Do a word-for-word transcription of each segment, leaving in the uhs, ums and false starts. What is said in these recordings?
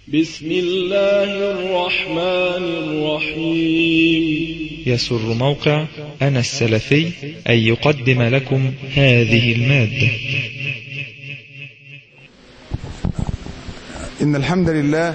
بسم الله الرحمن الرحيم. يسر موقع أنا السلفي أن يقدم لكم هذه المادة. إن الحمد لله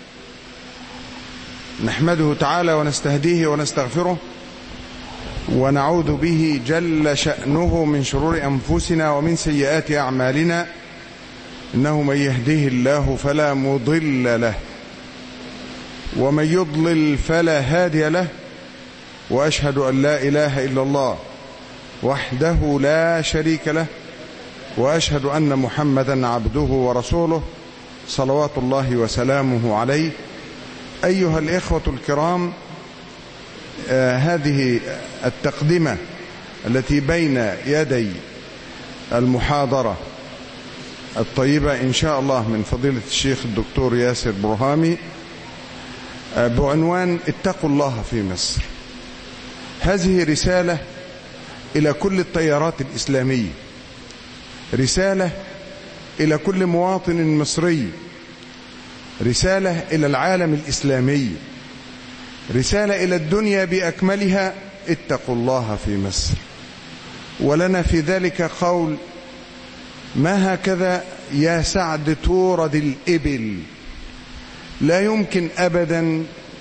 نحمده تعالى ونستهديه ونستغفره ونعوذ به جل شأنه من شرور أنفسنا ومن سيئات أعمالنا، إنه من يهده الله فلا مضل له ومن يضلل فلا هادي له، وأشهد أن لا إله إلا الله وحده لا شريك له، وأشهد أن محمدا عبده ورسوله صلوات الله وسلامه عليه. أيها الإخوة الكرام، آه هذه التقدمة التي بين يدي المحاضرة الطيبة إن شاء الله من فضيلة الشيخ الدكتور ياسر برهامي آه بعنوان اتقوا الله في مصر. هذه رسالة إلى كل التيارات الإسلامية، رسالة إلى كل مواطن مصري، رسالة إلى العالم الإسلامي، رسالة إلى الدنيا بأكملها: اتقوا الله في مصر. ولنا في ذلك قول: ما هكذا يا سعد تورد الإبل. لا يمكن أبدا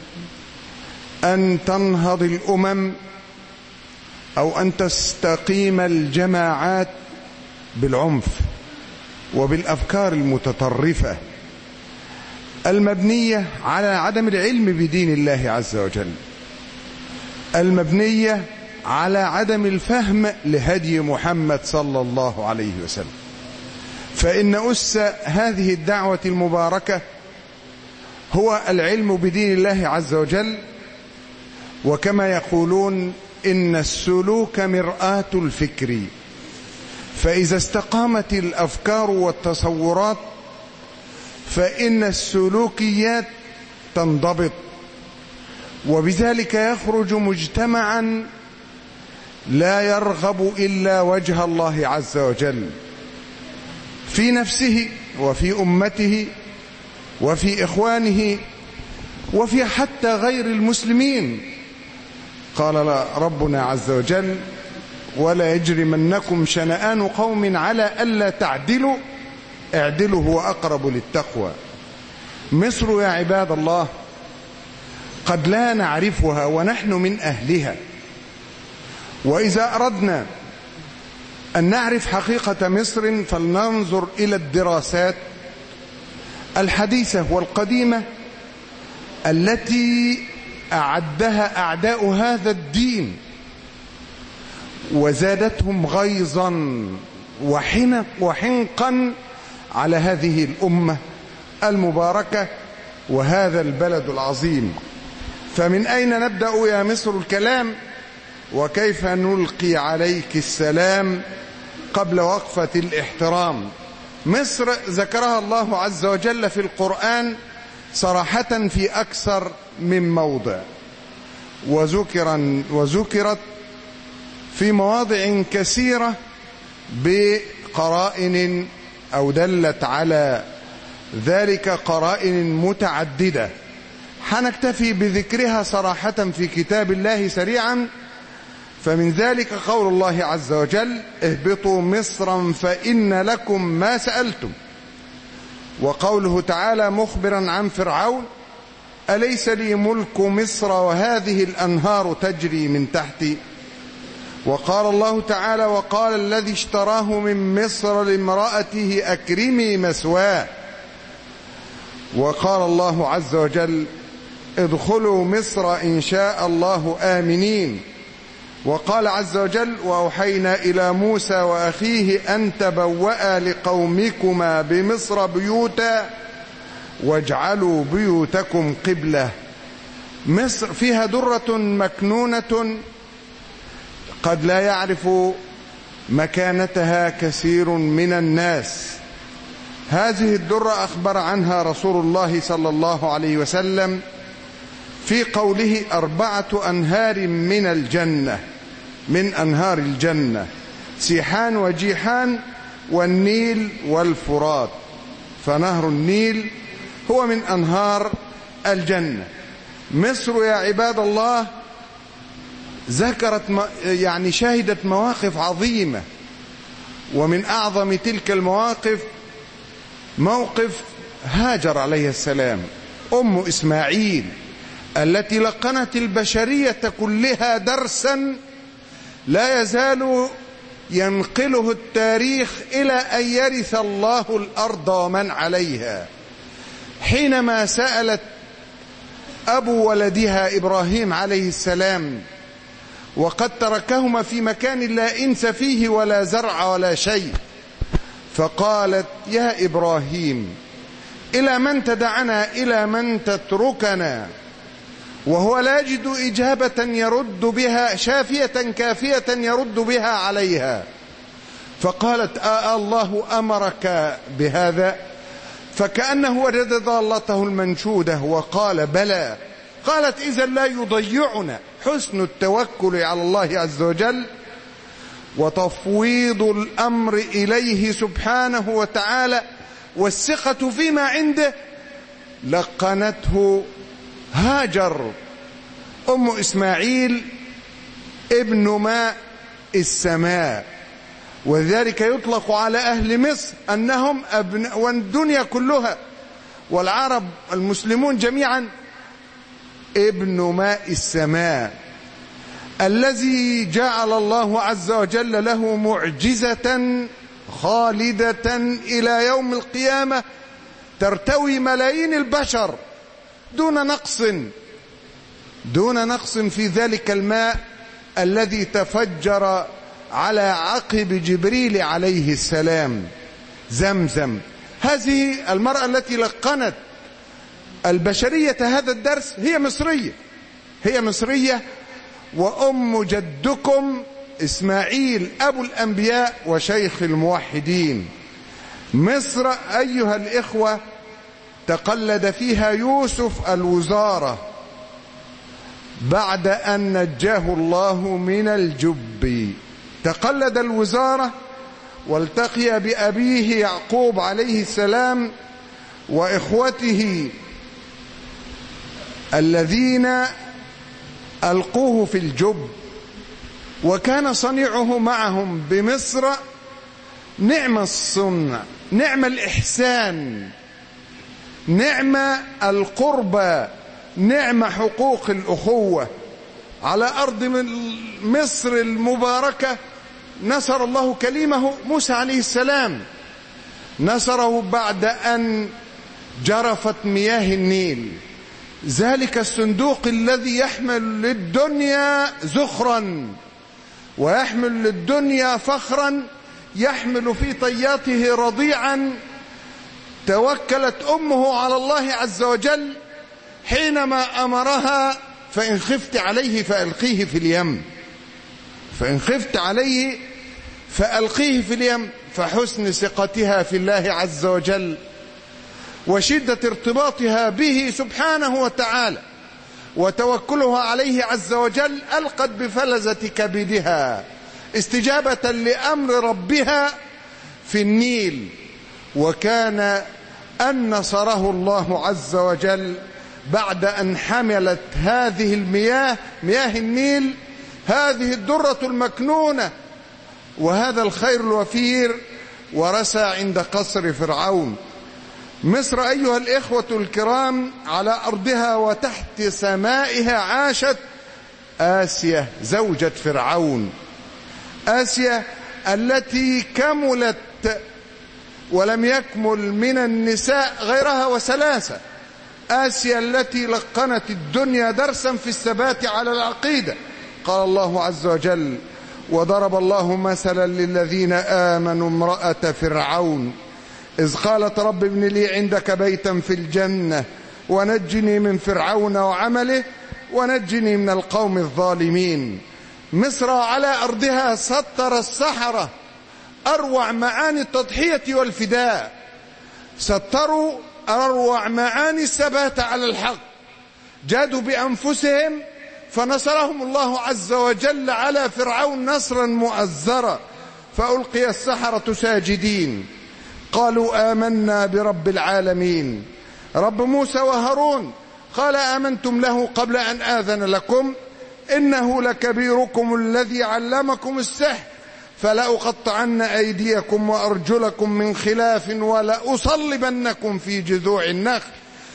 أن تنهض الأمم أو أن تستقيم الجماعات بالعنف وبالأفكار المتطرفة المبنية على عدم العلم بدين الله عز وجل، المبنية على عدم الفهم لهدي محمد صلى الله عليه وسلم. فإن أس هذه الدعوة المباركة هو العلم بدين الله عز وجل، وكما يقولون إن السلوك مرآة الفكر، فإذا استقامت الأفكار والتصورات فإن السلوكيات تنضبط، وبذلك يخرج مجتمعا لا يرغب إلا وجه الله عز وجل في نفسه وفي أمته وفي إخوانه وفي حتى غير المسلمين. قال ربنا عز وجل: ولا يجرمنكم شنآن قوم على ألا تعدلوا اعدلوا هو أقرب للتقوى. مصر يا عباد الله قد لا نعرفها ونحن من أهلها، وإذا أردنا أن نعرف حقيقة مصر فلننظر إلى الدراسات الحديثة والقديمة التي أعدها أعداء هذا الدين وزادتهم غيظا وحنقا على هذه الأمة المباركة وهذا البلد العظيم. فمن أين نبدأ يا مصر الكلام؟ وكيف نلقي عليك السلام قبل وقفة الاحترام؟ مصر ذكرها الله عز وجل في القرآن صراحة في أكثر من موضع، وذكر وذكرت في مواضع كثيرة بقرائن أو دلت على ذلك قرائن متعددة. حنكتفي بذكرها صراحة في كتاب الله سريعا. فمن ذلك قول الله عز وجل: اهبطوا مصرا فإن لكم ما سألتم. وقوله تعالى مخبرا عن فرعون: أليس لي ملك مصر وهذه الأنهار تجري من تحتي. وقال الله تعالى: وقال الذي اشتراه من مصر لامرأته أكرمي مثواه. وقال الله عز وجل: ادخلوا مصر إن شاء الله آمنين. وقال عز وجل: وأوحينا إلى موسى وأخيه أن تبوأ لقومكما بمصر بيوتا واجعلوا بيوتكم قبلة. مصر فيها درة مكنونة قد لا يعرف مكانتها كثير من الناس. هذه الدرة أخبر عنها رسول الله صلى الله عليه وسلم في قوله: أربعة أنهار من الجنة، من أنهار الجنة، سيحان وجيحان والنيل والفرات. فنهر النيل هو من أنهار الجنة. مصر يا عباد الله ذكرت يعني شهدت مواقف عظيمة، ومن أعظم تلك المواقف موقف هاجر عليه السلام أم إسماعيل، التي لقنت البشرية كلها درسا لا يزال ينقله التاريخ إلى أن يرث الله الأرض ومن عليها. حينما سألت أبو ولدها إبراهيم عليه السلام، وقد تركهما في مكان لا إنس فيه ولا زرع ولا شيء، فقالت: يا إبراهيم، إلى من تدعنا، إلى من تتركنا؟ وهو لا يجد إجابة يرد بها، شافية كافية يرد بها عليها. فقالت: آه الله أمرك بهذا؟ فكأنه وجد ضالته المنشودة وقال: بلى. قالت: إذن لا يضيعنا حسن التوكل على الله عز وجل وتفويض الأمر إليه سبحانه وتعالى والثقة فيما عنده. لقنته هاجر أم إسماعيل ابن ماء السماء، وذلك يطلق على أهل مصر أنهم أبناء، والدنيا كلها والعرب المسلمون جميعا ابن ماء السماء، الذي جعل الله عز وجل له معجزة خالدة إلى يوم القيامة ترتوي ملايين البشر دون نقص دون نقص في ذلك الماء الذي تفجر على عقب جبريل عليه السلام، زمزم. هذه المرأة التي لقنت البشرية هذا الدرس هي مصرية، هي مصرية وأم جدكم إسماعيل أبو الأنبياء وشيخ الموحدين. مصر أيها الإخوة تقلد فيها يوسف الوزارة بعد أن نجاه الله من الجب، تقلد الوزارة والتقي بأبيه يعقوب عليه السلام وإخوته الذين ألقوه في الجب، وكان صنيعه معهم بمصر نعم الصنع، نعم الإحسان، نعم القربى، نعم حقوق الأخوة. على أرض مصر المباركة نصر الله كليمه موسى عليه السلام، نصره بعد أن جرفت مياه النيل، ذلك الصندوق الذي يحمل للدنيا زخرا ويحمل للدنيا فخرا، يحمل في طياته رضيعا. توكلت أمه على الله عز وجل حينما أمرها: فإن خفت عليه فألقيه في اليم، فإن خفت عليه فألقيه في اليم. فحسن ثقتها في الله عز وجل وشدة ارتباطها به سبحانه وتعالى وتوكلها عليه عز وجل ألقت بفلذة كبدها استجابة لأمر ربها في النيل. وكان أن نصره الله عز وجل بعد أن حملت هذه المياه، مياه النيل، هذه الدرة المكنونة وهذا الخير الوفير، ورسى عند قصر فرعون. مصر أيها الإخوة الكرام على أرضها وتحت سمائها عاشت آسيا زوجة فرعون، آسيا التي كملت ولم يكمل من النساء غيرها وثلاثة، آسيا التي لقنت الدنيا درسا في الثبات على العقيدة. قال الله عز وجل: وضرب الله مثلا للذين آمنوا امرأة فرعون إذ قالت رب ابن لي عندك بيتا في الجنة ونجني من فرعون وعمله ونجني من القوم الظالمين. مصر على أرضها سطر السحرة أروع معاني التضحية والفداء، سطروا أروع معاني الثبات على الحق، جادوا بأنفسهم فنصرهم الله عز وجل على فرعون نصرا مؤزرا، فألقي السحرة ساجدين قالوا آمنا برب العالمين رب موسى وهارون. قال آمنتم له قبل أن آذن لكم إنه لكبيركم الذي علمكم السحر فلأقطعن أيديكم وأرجلكم من خلاف ولأصلبنكم في جذوع النخل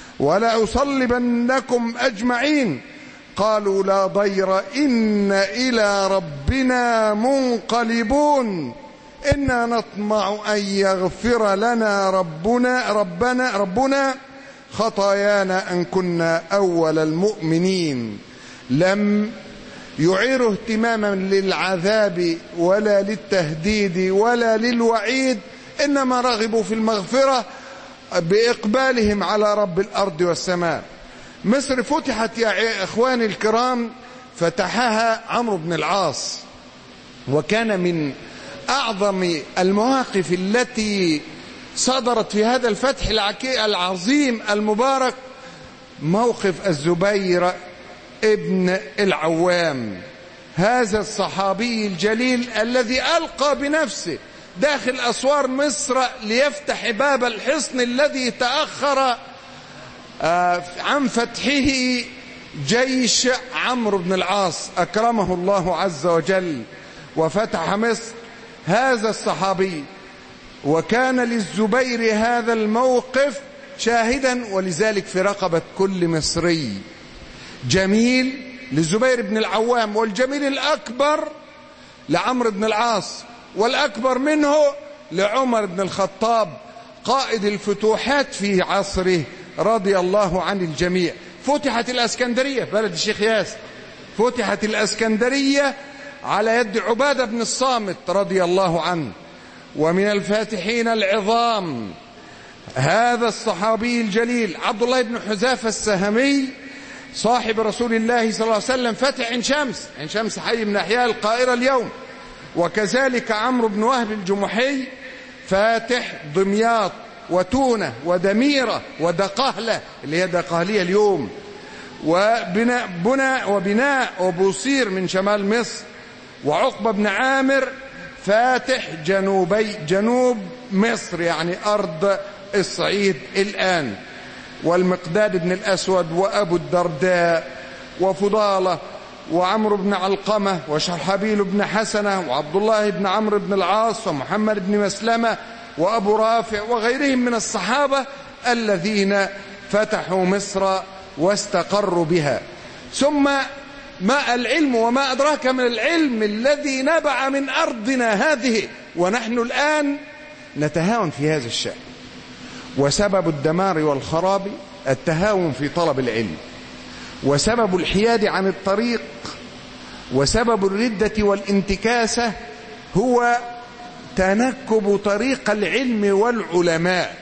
ولأصلبنكم أجمعين. قالوا لا ضير إن إلى ربنا منقلبون إنا نطمع أن يغفر لنا ربنا ربنا ربنا خطايانا أن كنا أول المؤمنين. لم يعيروا اهتماما للعذاب ولا للتهديد ولا للوعيد، إنما رغبوا في المغفرة بإقبالهم على رب الأرض والسماء. مصر فتحت يا إخواني الكرام، فتحها عمرو بن العاص، وكان من أعظم المواقف التي صدرت في هذا الفتح العظيم المبارك موقف الزبير ابن العوام، هذا الصحابي الجليل الذي ألقى بنفسه داخل أسوار مصر ليفتح باب الحصن الذي تأخر عن فتحه جيش عمرو بن العاص، أكرمه الله عز وجل وفتح مصر هذا الصحابي. وكان للزبير هذا الموقف شاهدا، ولذلك في رقبة كل مصري جميل للزبير بن العوام، والجميل الأكبر لعمرو بن العاص، والأكبر منه لعمر بن الخطاب قائد الفتوحات في عصره رضي الله عن الجميع. فتحت الأسكندرية بلد الشيخ ياسر، فتحت الأسكندرية على يد عبادة بن الصامت رضي الله عنه. ومن الفاتحين العظام هذا الصحابي الجليل عبد الله بن حذافة السهمي صاحب رسول الله صلى الله عليه وسلم، فتح عين شمس، عين شمس حي من أحياء القاهرة اليوم. وكذلك عمرو بن وهب الجمحي فاتح دمياط وتونة ودميرة ودقهلة اللي هي دقهلية اليوم، وبناء بناء وبناء وبوصير من شمال مصر. وعقبة بن عامر فاتح جنوبي جنوب مصر يعني أرض الصعيد الآن. والمقداد بن الأسود وأبو الدرداء وفضالة وعمرو بن علقمة وشرحبيل بن حسنة وعبد الله بن عمرو بن العاص ومحمد بن مسلمة وأبو رافع وغيرهم من الصحابة الذين فتحوا مصر واستقروا بها. ثم ما العلم وما أدراك من العلم الذي نبع من أرضنا هذه، ونحن الآن نتهاون في هذا الشأن. وسبب الدمار والخراب التهاون في طلب العلم، وسبب الحياد عن الطريق، وسبب الردة والانتكاسة هو تنكب طريق العلم والعلماء.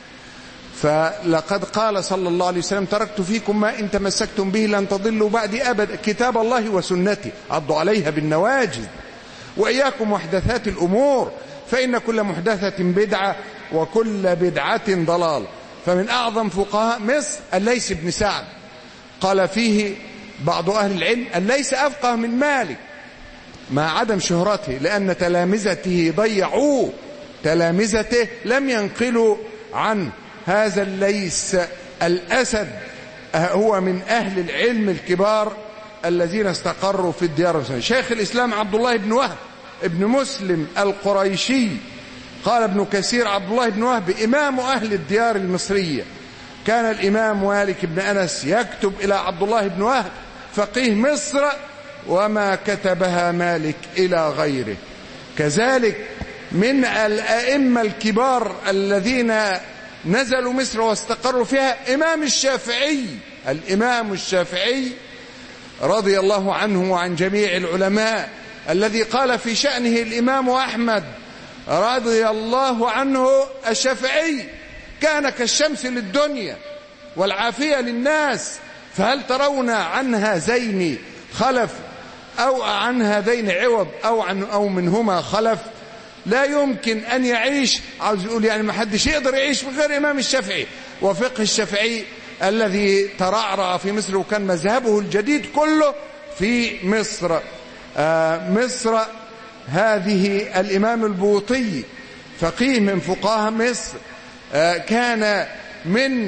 فلقد قال صلى الله عليه وسلم تركت فيكم ما إن تمسكتم به لن تضلوا بعدي أبدا، كتاب الله وسنتي عضوا عليها بالنواجذ. وإياكم محدثات الأمور فإن كل محدثة بدعة وكل بدعة ضلال. فمن أعظم فقهاء مصر الليث بن سعد، قال فيه بعض أهل العلم الليث أفقه من مالك مع عدم شهرته، لأن تلامذته ضيعوه، تلامذته لم ينقلوا عنه. هذا الليث الأسد هو من أهل العلم الكبار الذين استقروا في الديار. شيخ الإسلام عبد الله بن وهب ابن مسلم القريشي، قال ابن كثير عبد الله بن وهب إمام أهل الديار المصرية. كان الإمام مالك بن أنس يكتب إلى عبد الله بن وهب فقيه مصر وما كتبها مالك إلى غيره. كذلك من الأئمة الكبار الذين نزلوا مصر واستقروا فيها إمام الشافعي، الإمام الشافعي رضي الله عنه وعن جميع العلماء، الذي قال في شأنه الإمام أحمد رضي الله عنه الشافعي كان كالشمس للدنيا والعافية للناس، فهل ترون عن هذين خلف أو عن هذين عوض أو عن أو منهما خلف؟ لا يمكن أن يعيش، عاوز يقول يعني ما حدش يقدر يعيش بغير إمام الشافعي وفقه الشافعي الذي ترعرع في مصر، وكان مذهبه الجديد كله في مصر. آه مصر هذه الإمام البوطي فقيه من فقهاء مصر، آه كان من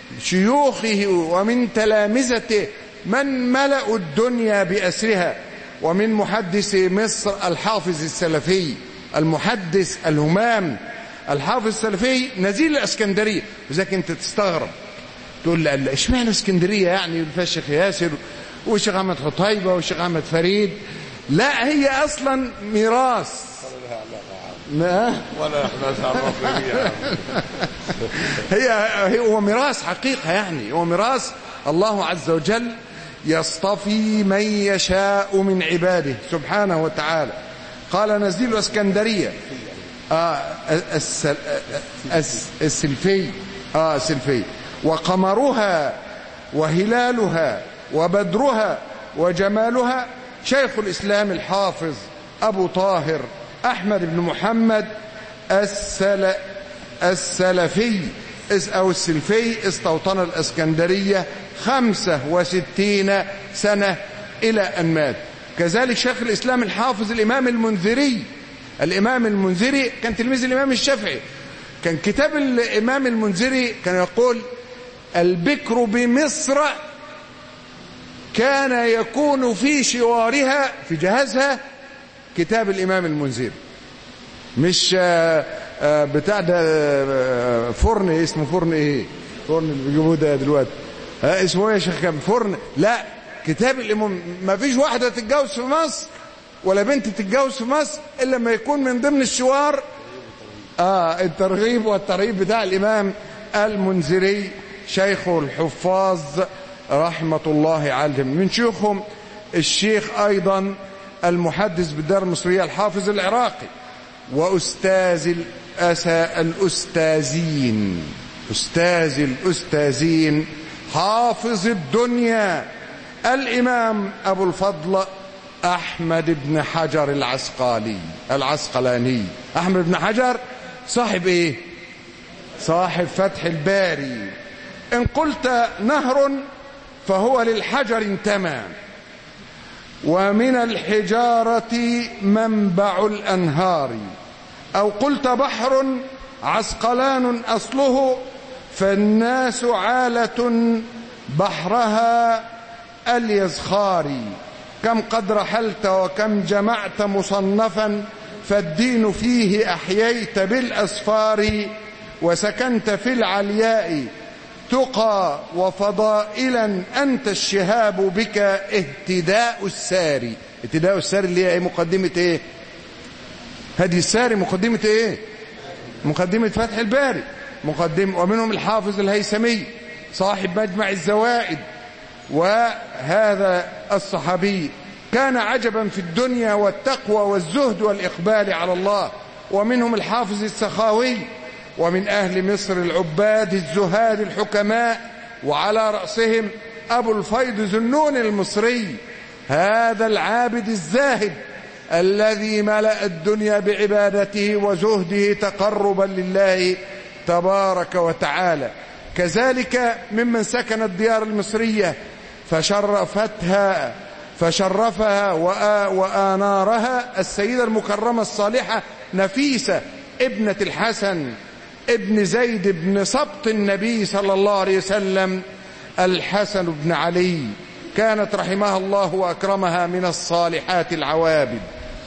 شيوخه ومن تلامذته من ملأوا الدنيا بأسرها، ومن محدث مصر الحافظ السلفي، المحدث الهمام الحافظ السلفي نزيل الاسكندريه. وذلك انت تستغرب تقول لا اشمعنى اسكندريه يعني فيها الشيخ ياسر والشيخ احمد حطيبه والشيخ احمد فريد؟ لا، هي اصلا ميراث ما ولا احنا تعرفنا هي هو ميراث حقيقه، يعني هو ميراث الله عز وجل يصطفي من يشاء من عباده سبحانه وتعالى. قال نزيل اسكندريه آه السل... السلفي آه السلفي وقمرها وهلالها وبدرها وجمالها شيخ الإسلام الحافظ أبو طاهر أحمد بن محمد السل... السلفي أو السلفي استوطن الإسكندرية خمسة وستين سنة إلى أن مات. كذلك شيخ الإسلام الحافظ الإمام المنذري. الإمام المنذري كان تلميذ الإمام الشافعي. كان كتاب الإمام المنذري كان يقول البكر بمصر كان يكون في شوارها في جهازها كتاب الإمام المنذري، مش بتاع ده فرن اسمه فرن ايه فرن اللي بيجيبوه ده دلوقتي اسمه ايه يا شيخ كام فرن؟ لا، كتاب الإمام. ما فيش واحدة تتجوز في مصر ولا بنت تتجوز في مصر إلا لما يكون من ضمن الشوار آه الترغيب والترهيب بتاع الإمام المنذري شيخ الحفاظ رحمة الله عليهم. من شيوخهم الشيخ أيضا المحدث بالدار المصرية الحافظ العراقي وأستاذ الأستاذين أستاذ الأستاذين حافظ الدنيا الإمام أبو الفضل أحمد بن حجر العسقلاني العسقلاني أحمد بن حجر صاحب إيه؟ صاحب فتح الباري. إن قلت نهر فهو للحجر انتمى، ومن الحجارة منبع الأنهار، أو قلت بحر عسقلان أصله، فالناس عالة بحرها اليزخاري. كم قد رحلت وكم جمعت مصنفا، فالدين فيه أحييت بالأسفار، وسكنت في العلياء تقى وفضائلا، أنت الشهاب بك اهتداء الساري. اهتداء الساري اللي هي مقدمة ايه؟ هدي الساري مقدمة ايه؟ مقدمة فتح الباري مقدم. ومنهم الحافظ الهيثمي صاحب مجمع الزوائد، وهذا الصحابي كان عجبا في الدنيا والتقوى والزهد والإقبال على الله. ومنهم الحافظ السخاوي. ومن أهل مصر العباد الزهاد الحكماء، وعلى رأسهم أبو الفيض ذنون المصري، هذا العابد الزاهد الذي ملأ الدنيا بعبادته وزهده تقربا لله تبارك وتعالى. كذلك ممن سكن الديار المصرية فشرفتها فشرفها وآنارها السيدة المكرمة الصالحة نفيسة ابنة الحسن ابن زيد بن سبط النبي صلى الله عليه وسلم الحسن بن علي. كانت رحمها الله وأكرمها من الصالحات العوابد.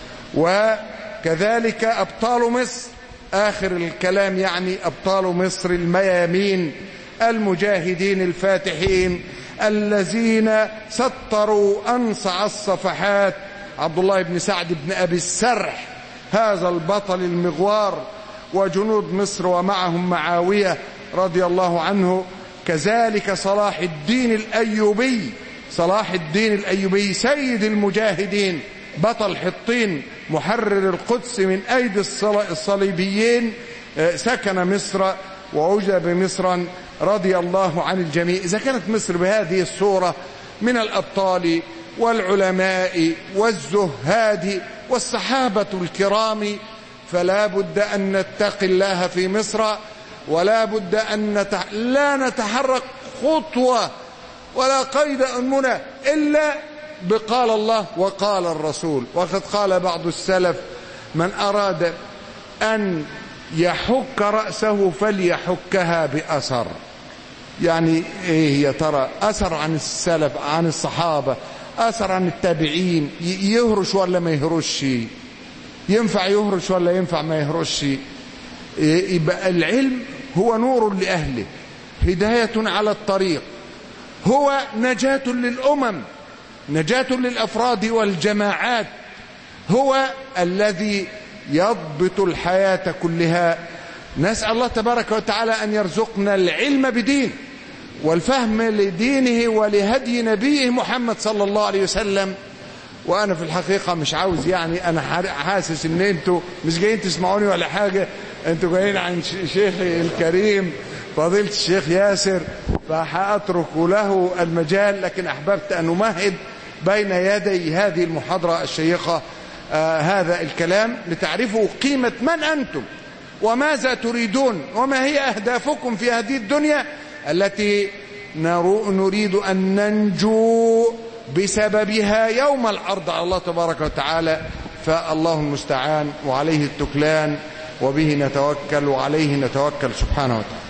وكذلك أبطال مصر آخر الكلام، يعني أبطال مصر الميامين المجاهدين الفاتحين الذين سطروا أنصع الصفحات. عبد الله بن سعد بن أبي السرح هذا البطل المغوار، وجنود مصر ومعهم معاوية رضي الله عنه. كذلك صلاح الدين الأيوبي صلاح الدين الأيوبي سيد المجاهدين بطل حطين محرر القدس من أيدي الصليبيين، سكن مصر ووجد بمصرا رضي الله عن الجميع. إذا كانت مصر بهذه الصورة من الأبطال والعلماء والزهاد والصحابة الكرام، فلا بد أن نتقي الله في مصر، ولا بد أن نتح... لا نتحرك خطوة ولا قيد أنمنا إلا بقال الله وقال الرسول. وقد قال بعض السلف من أراد أن يحك رأسه فليحكها بأثر. يعني ايه يا ترى؟ اثر عن السلف، عن الصحابة، اثر عن التابعين، يهرش ولا ما يهرش؟ ينفع يهرش ولا ينفع ما يهرش؟ يبقى العلم هو نور لأهله، هداية على الطريق، هو نجاة للأمم، نجاة للأفراد والجماعات، هو الذي يضبط الحياة كلها. نسأل الله تبارك وتعالى أن يرزقنا العلم بدين والفهم لدينه ولهدي نبيه محمد صلى الله عليه وسلم. وأنا في الحقيقة مش عاوز، يعني أنا حاسس إن أنتوا مش جايين تسمعوني ولا حاجة، أنتوا جايين عن شيخي الكريم فضيلة الشيخ ياسر، فحأترك له المجال، لكن أحببت أن أمهد بين يدي هذه المحاضرة الشيقة آه هذا الكلام لتعرفوا قيمة من أنتم وماذا تريدون وما هي أهدافكم في هذه الدنيا التي نريد أن ننجو بسببها يوم العرض على الله تبارك وتعالى. فالله المستعان وعليه التكلان، وبه نتوكل وعليه نتوكل سبحانه وتعالى.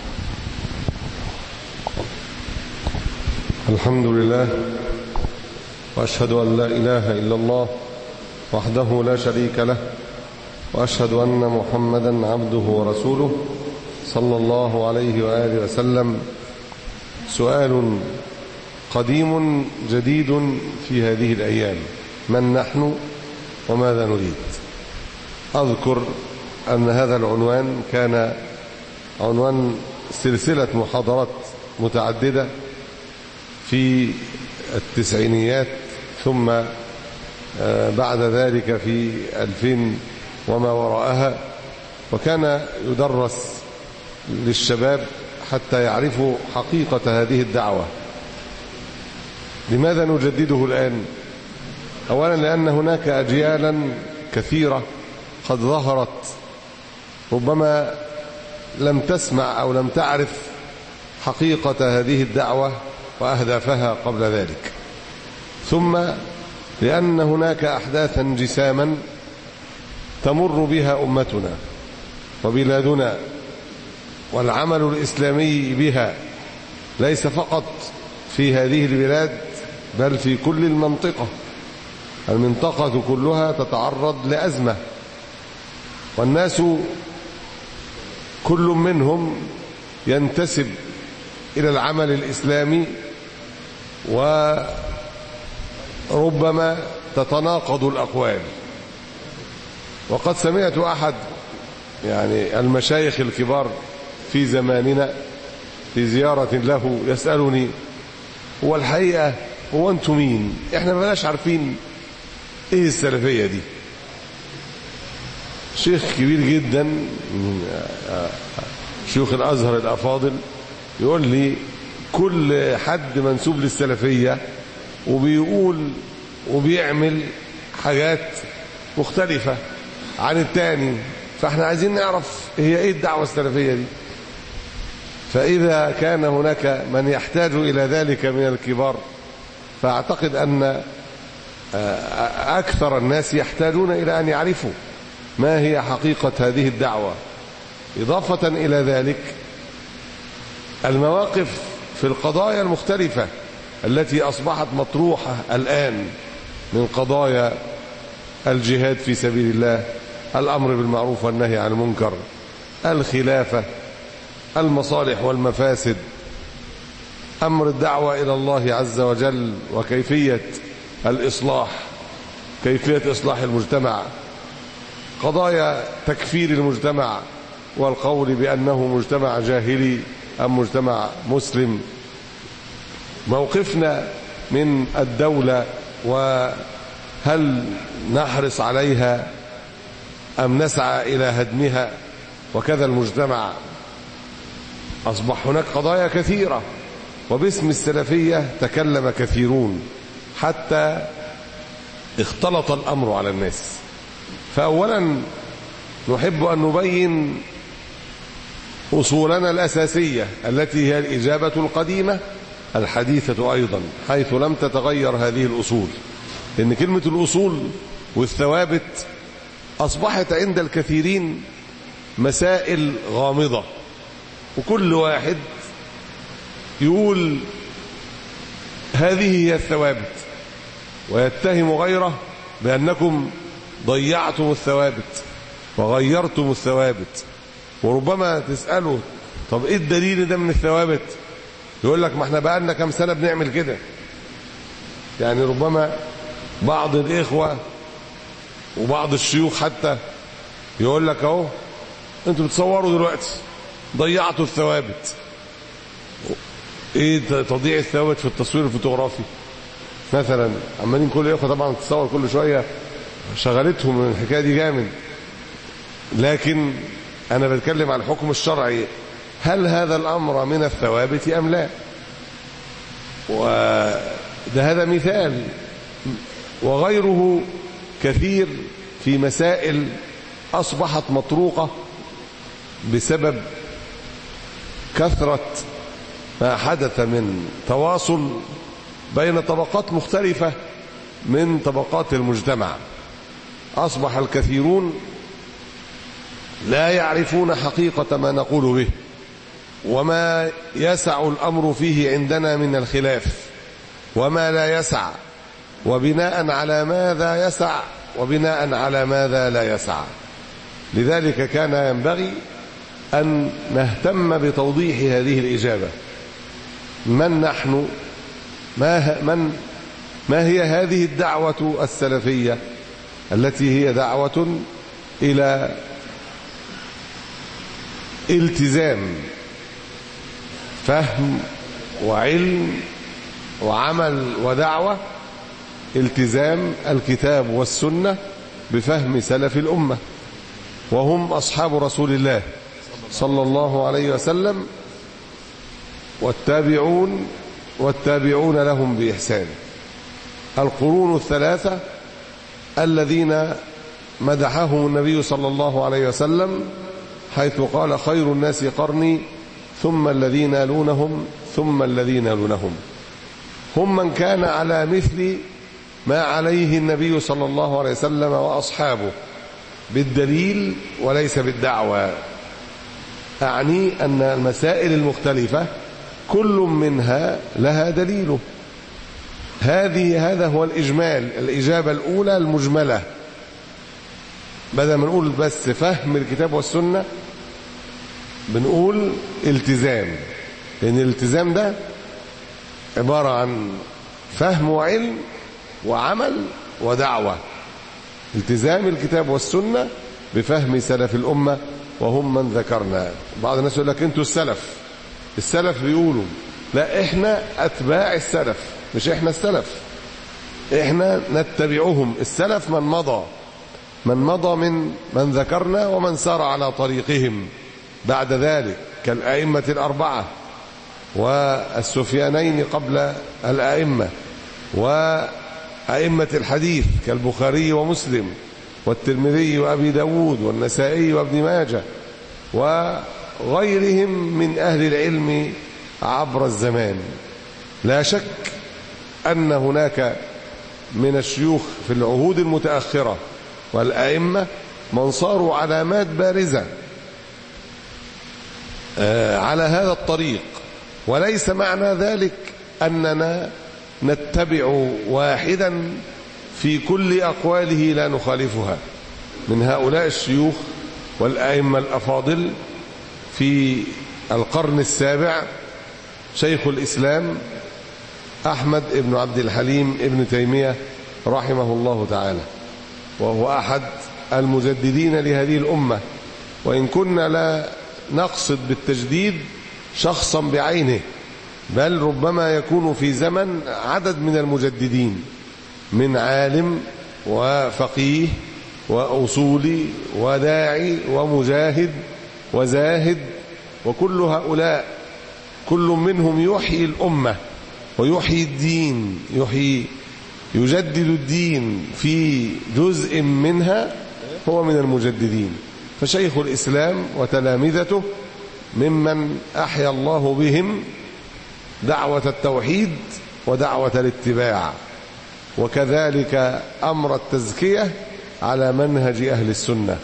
الحمد لله، وأشهد أن لا إله إلا الله وحده لا شريك له، وأشهد أن محمدا عبده ورسوله صلى الله عليه وآله وسلم. سؤال قديم جديد في هذه الأيام: من نحن وماذا نريد؟ أذكر أن هذا العنوان كان عنوان سلسلة محاضرات متعددة في التسعينيات، ثم بعد ذلك في ألفين وما وراءها، وكان يدرس للشباب حتى يعرفوا حقيقة هذه الدعوة. لماذا نجدده الآن؟ أولا لأن هناك أجيالا كثيرة قد ظهرت ربما لم تسمع أو لم تعرف حقيقة هذه الدعوة وأهدافها قبل ذلك، ثم لأن هناك أحداثا جساما تمر بها أمتنا وبلادنا، والعمل الإسلامي بها ليس فقط في هذه البلاد بل في كل المنطقة. المنطقة كلها تتعرض لأزمة، والناس كل منهم ينتسب إلى العمل الإسلامي، وربما تتناقض الأقوال. وقد سمعت أحد يعني المشايخ الكبار في زماننا في زيارة له يسألني: هو الحقيقة هو أنتم مين؟ إحنا ما بلاش عارفين إيه السلفية دي. شيخ كبير جدا من شيوخ الأزهر الأفاضل يقول لي: كل حد منسوب للسلفية وبيقول وبيعمل حاجات مختلفة عن التاني، فاحنا عايزين نعرف هي ايه الدعوة السلفية دي. فإذا كان هناك من يحتاج إلى ذلك من الكبار، فأعتقد أن أكثر الناس يحتاجون إلى أن يعرفوا ما هي حقيقة هذه الدعوة. إضافة إلى ذلك المواقف في القضايا المختلفة التي أصبحت مطروحة الآن، من قضايا الجهاد في سبيل الله، الأمر بالمعروف والنهي عن المنكر، الخلافة، المصالح والمفاسد، أمر الدعوة إلى الله عز وجل وكيفية الإصلاح، كيفية إصلاح المجتمع، قضايا تكفير المجتمع والقول بأنه مجتمع جاهلي أم مجتمع مسلم، موقفنا من الدولة وهل نحرص عليها أم نسعى إلى هدمها، وكذا المجتمع. أصبح هناك قضايا كثيرة، وباسم السلفية تكلم كثيرون حتى اختلط الأمر على الناس. فأولا نحب أن نبين أصولنا الأساسية التي هي الإجابة القديمة الحديثة أيضا، حيث لم تتغير هذه الأصول، لأن كلمة الأصول والثوابت أصبحت عند الكثيرين مسائل غامضة، وكل واحد يقول هذه هي الثوابت ويتهم غيره بأنكم ضيعتم الثوابت وغيرتم الثوابت. وربما تسأله طب ايه الدليل ده من الثوابت؟ يقول لك ما احنا بقالنا كام سنة بنعمل كده. يعني ربما بعض الإخوة وبعض الشيوخ حتى يقول لك اهو انتوا بتصوروا دلوقتي ضيعتوا الثوابت. ايه تضييع الثوابت في التصوير الفوتوغرافي مثلا؟ عمالين كل اخوه طبعا تتصور كل شويه، شغلتهم من الحكايه دي جامد. لكن انا بتكلم عن الحكم الشرعي، هل هذا الامر من الثوابت ام لا؟ وده هذا مثال، وغيره كثير في مسائل اصبحت مطروقه بسبب كثره ما حدث من تواصل بين طبقات مختلفة من طبقات المجتمع. أصبح الكثيرون لا يعرفون حقيقة ما نقول به وما يسع الأمر فيه عندنا من الخلاف وما لا يسع، وبناء على ماذا يسع وبناء على ماذا لا يسع. لذلك كان ينبغي أن نهتم بتوضيح هذه الإجابة. من نحن؟ ما من ما هي هذه الدعوة السلفية التي هي دعوة إلى التزام فهم وعلم وعمل ودعوة، التزام الكتاب والسنة بفهم سلف الأمة وهم أصحاب رسول الله صلى الله عليه وسلم والتابعون والتابعون لهم بإحسان، القرون الثلاثة الذين مدحهم النبي صلى الله عليه وسلم حيث قال خير الناس قرني ثم الذين يلونهم ثم الذين يلونهم. هم من كان على مثل ما عليه النبي صلى الله عليه وسلم وأصحابه بالدليل وليس بالدعوة. أعني أن المسائل المختلفة كل منها لها دليله. هذه هذا هو الإجمال. الإجابة الأولى المجملة، بدل ما نقول بس فهم الكتاب والسنة بنقول التزام، لأن الالتزام ده عبارة عن فهم وعلم وعمل ودعوة. التزام الكتاب والسنة بفهم سلف الأمة وهم من ذكرنا. بعض الناس يقول لك انتوا السلف، السلف بيقولوا لا احنا اتباع السلف، مش احنا السلف، احنا نتبعهم. السلف من مضى من مضى من من ذكرنا ومن سار على طريقهم بعد ذلك كالأئمة الأربعة والسفيانين قبل الأئمة وأئمة الحديث كالبخاري ومسلم والترمذي وأبي داود والنسائي وابن ماجه وغيرهم من أهل العلم عبر الزمان. لا شك أن هناك من الشيوخ في العهود المتأخرة والأئمة من صاروا علامات بارزة على هذا الطريق، وليس معنى ذلك أننا نتبع واحدا في كل أقواله لا نخالفها. من هؤلاء الشيوخ والأئمة الأفاضل في القرن السابع شيخ الإسلام أحمد بن عبد الحليم ابن تيمية رحمه الله تعالى، وهو أحد المجددين لهذه الأمة، وإن كنا لا نقصد بالتجديد شخصا بعينه، بل ربما يكون في زمن عدد من المجددين من عالم وفقيه وأصولي وداعي ومجاهد وزاهد، وكل هؤلاء كل منهم يحيي الأمة ويحيي الدين، يحيي يجدد الدين في جزء منها، هو من المجددين. فشيخ الإسلام وتلامذته ممن أحيا الله بهم دعوة التوحيد ودعوة الاتباع، وكذلك أمر التزكية على منهج أهل السنة.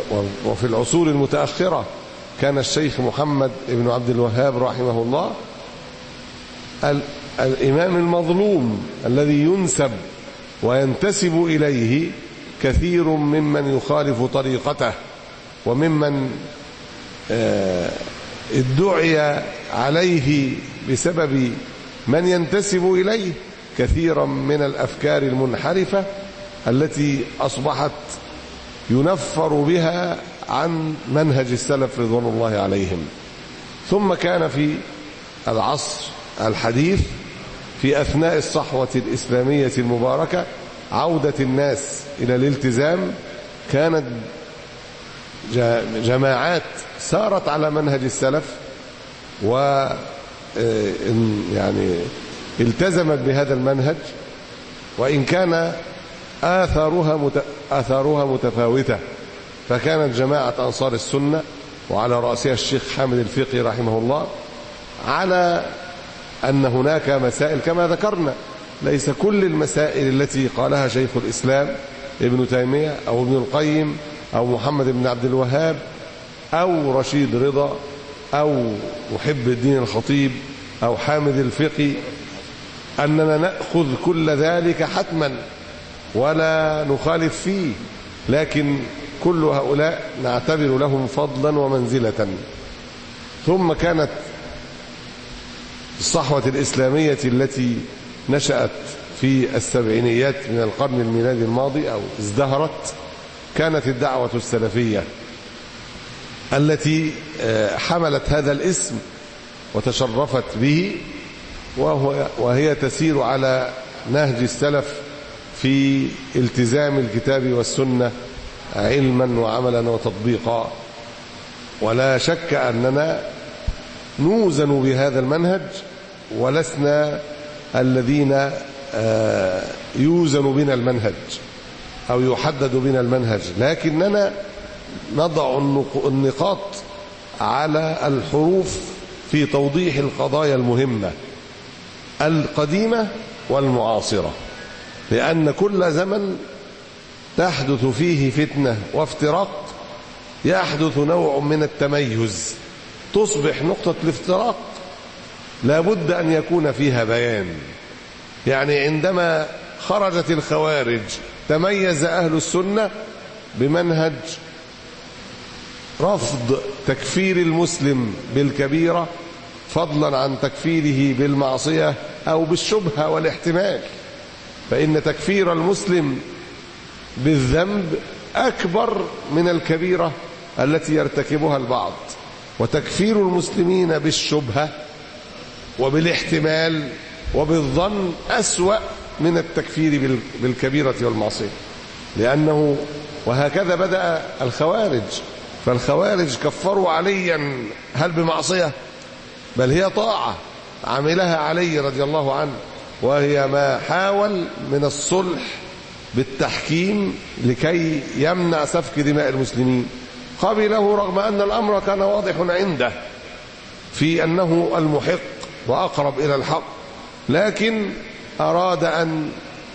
وفي العصور المتأخرة كان الشيخ محمد بن عبد الوهاب رحمه الله الإمام المظلوم الذي ينسب وينتسب إليه كثير ممن يخالف طريقته، وممن ادعي عليه بسبب من ينتسب إليه كثيرا من الأفكار المنحرفة التي أصبحت ينفر بها عن منهج السلف رضوان الله عليهم. ثم كان في العصر الحديث في أثناء الصحوة الإسلامية المباركة عودة الناس إلى الالتزام، كانت جماعات سارت على منهج السلف و يعني التزمت بهذا المنهج، وإن كان آثارها آثارها متفاوتة. فكانت جماعة أنصار السنة وعلى رأسها الشيخ حامد الفقي رحمه الله على أن هناك مسائل كما ذكرنا، ليس كل المسائل التي قالها شيخ الإسلام ابن تيمية أو ابن القيم أو محمد بن عبد الوهاب أو رشيد رضا أو محب الدين الخطيب أو حامد الفقي أننا نأخذ كل ذلك حتما ولا نخالف فيه، لكن كل هؤلاء نعتبر لهم فضلا ومنزلة. ثم كانت الصحوة الإسلامية التي نشأت في السبعينيات من القرن الميلادي الماضي أو ازدهرت، كانت الدعوة السلفية التي حملت هذا الاسم وتشرفت به، وهي تسير على نهج السلف في التزام الكتاب والسنة علما وعملا وتطبيقا. ولا شك أننا نوزن بهذا المنهج ولسنا الذين يوزن بنا المنهج أو يحدد بنا المنهج، لكننا نضع النقاط على الحروف في توضيح القضايا المهمة القديمة والمعاصرة، لأن كل زمن تحدث فيه فتنة وافتراق يحدث نوع من التميز، تصبح نقطة الافتراق لابد أن يكون فيها بيان. يعني عندما خرجت الخوارج تميز أهل السنة بمنهج رفض تكفير المسلم بالكبيرة فضلا عن تكفيره بالمعصية أو بالشبهة والاحتمال، فإن تكفير المسلم بالذنب أكبر من الكبيرة التي يرتكبها البعض، وتكفير المسلمين بالشبهة وبالاحتمال وبالظن أسوأ من التكفير بالكبيرة والمعصية. لأنه وهكذا بدأ الخوارج، فالخوارج كفروا عليا هل بمعصية؟ بل هي طاعة عملها علي رضي الله عنه، وهي ما حاول من الصلح بالتحكيم لكي يمنع سفك دماء المسلمين، قبله رغم أن الأمر كان واضح عنده في أنه المحق وأقرب إلى الحق، لكن أراد أن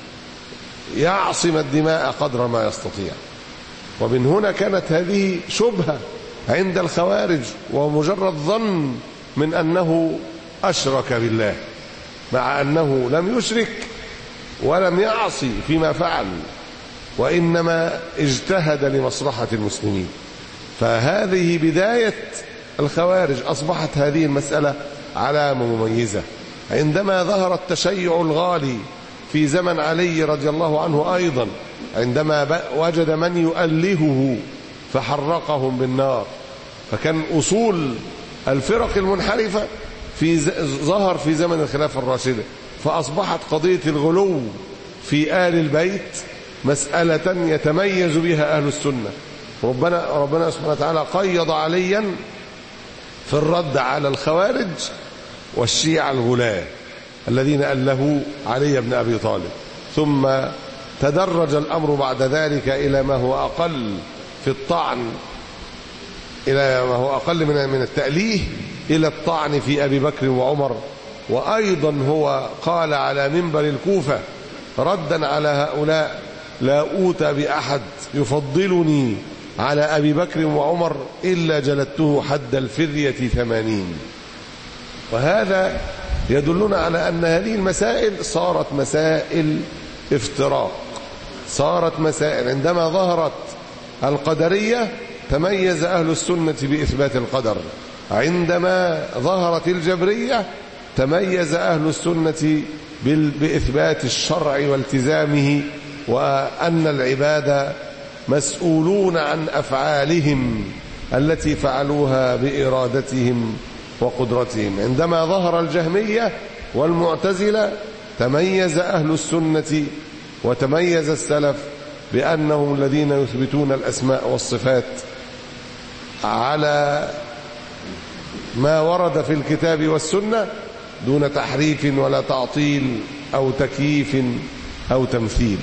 يعصم الدماء قدر ما يستطيع. ومن هنا كانت هذه شبهة عند الخوارج ومجرد ظن من أنه أشرك بالله، مع أنه لم يشرك ولم يعصي فيما فعل، وإنما اجتهد لمصلحة المسلمين. فهذه بداية الخوارج. أصبحت هذه المسألة علامة مميزة عندما ظهر التشيع الغالي في زمن علي رضي الله عنه أيضا، عندما وجد من يؤلهه فحرقهم بالنار. فكان أصول الفرق المنحرفة في ظهر في زمن الخلافة الراشدة، فأصبحت قضية الغلو في آل البيت مسألة يتميز بها أهل السنة. ربنا ربنا سبحانه وتعالى قيض عليا في الرد على الخوارج والشيعة الغلاة الذين ألهوا علي بن أبي طالب، ثم تدرج الأمر بعد ذلك إلى ما هو أقل في الطعن، إلى ما هو أقل من من التأليه إلى الطعن في أبي بكر وعمر. وأيضا هو قال على منبر الكوفة ردا على هؤلاء: لا أوتى بأحد يفضلني على أبي بكر وعمر إلا جلدته حد الفرية ثمانين. وهذا يدلون على أن هذه المسائل صارت مسائل افتراق، صارت مسائل. عندما ظهرت القدرية تميز أهل السنة بإثبات القدر، عندما ظهرت الجبرية تميز أهل السنة بإثبات الشرع والتزامه، وأن العباد مسؤولون عن أفعالهم التي فعلوها بإرادتهم وقدرتهم. عندما ظهر الجهمية والمعتزلة تميز أهل السنة وتميز السلف بأنهم الذين يثبتون الأسماء والصفات على ما ورد في الكتاب والسنة دون تحريف ولا تعطيل أو تكييف أو تمثيل.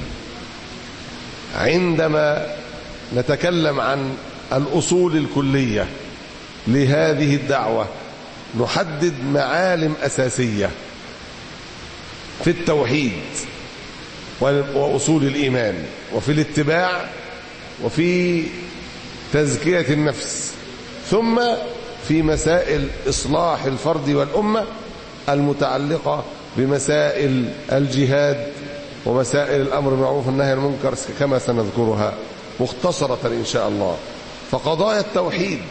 عندما نتكلم عن الأصول الكلية لهذه الدعوة نحدد معالم أساسية في التوحيد وأصول الإيمان وفي الاتباع وفي تزكية النفس، ثم في مسائل إصلاح الفرد والأمة المتعلقة بمسائل الجهاد ومسائل الأمر بالمعروف والنهي عن المنكر كما سنذكرها مختصرة إن شاء الله. فقضايا التوحيد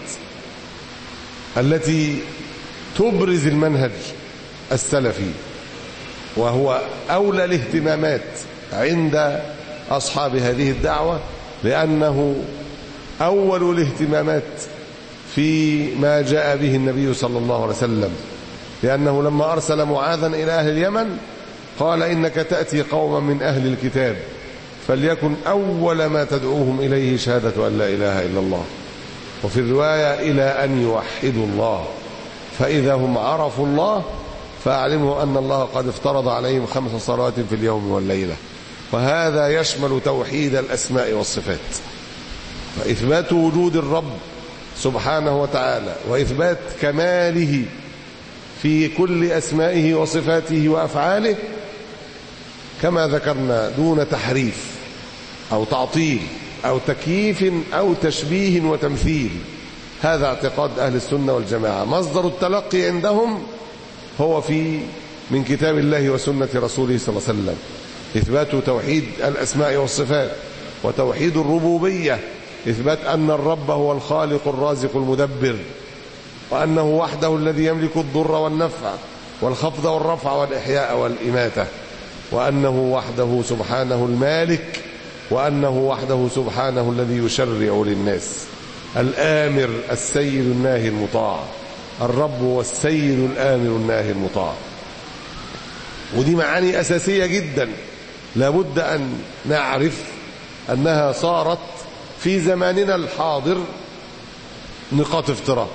التي تبرز المنهج السلفي وهو أولى الاهتمامات عند أصحاب هذه الدعوة، لأنه أول الاهتمامات فيما جاء به النبي صلى الله عليه وسلم، لأنه لما أرسل معاذا إلى أهل اليمن قال إنك تأتي قوما من أهل الكتاب فليكن أول ما تدعوهم إليه شهادة أن لا إله إلا الله، وفي الرواية إلى أن يوحدوا الله، فإذا هم عرفوا الله فأعلموا أن الله قد افترض عليهم خمس صلوات في اليوم والليلة. وهذا يشمل توحيد الأسماء والصفات، فإثبات وجود الرب سبحانه وتعالى وإثبات كماله في كل أسمائه وصفاته وأفعاله كما ذكرنا دون تحريف أو تعطيل أو تكييف أو تشبيه وتمثيل. هذا اعتقاد أهل السنة والجماعة. مصدر التلقي عندهم هو في من كتاب الله وسنة رسوله صلى الله عليه وسلم، إثبات توحيد الأسماء والصفات وتوحيد الربوبية، إثبات أن الرب هو الخالق الرازق المدبر، وأنه وحده الذي يملك الضر والنفع والخفض والرفع والإحياء والإماتة، وأنه وحده سبحانه المالك، وأنه وحده سبحانه الذي يشرع للناس، الآمر السيد الناهي المطاع. الرب هو السيد الآمر الناهي المطاع. ودي معاني أساسية جدا لابد أن نعرف أنها صارت في زماننا الحاضر نقاط افتراق.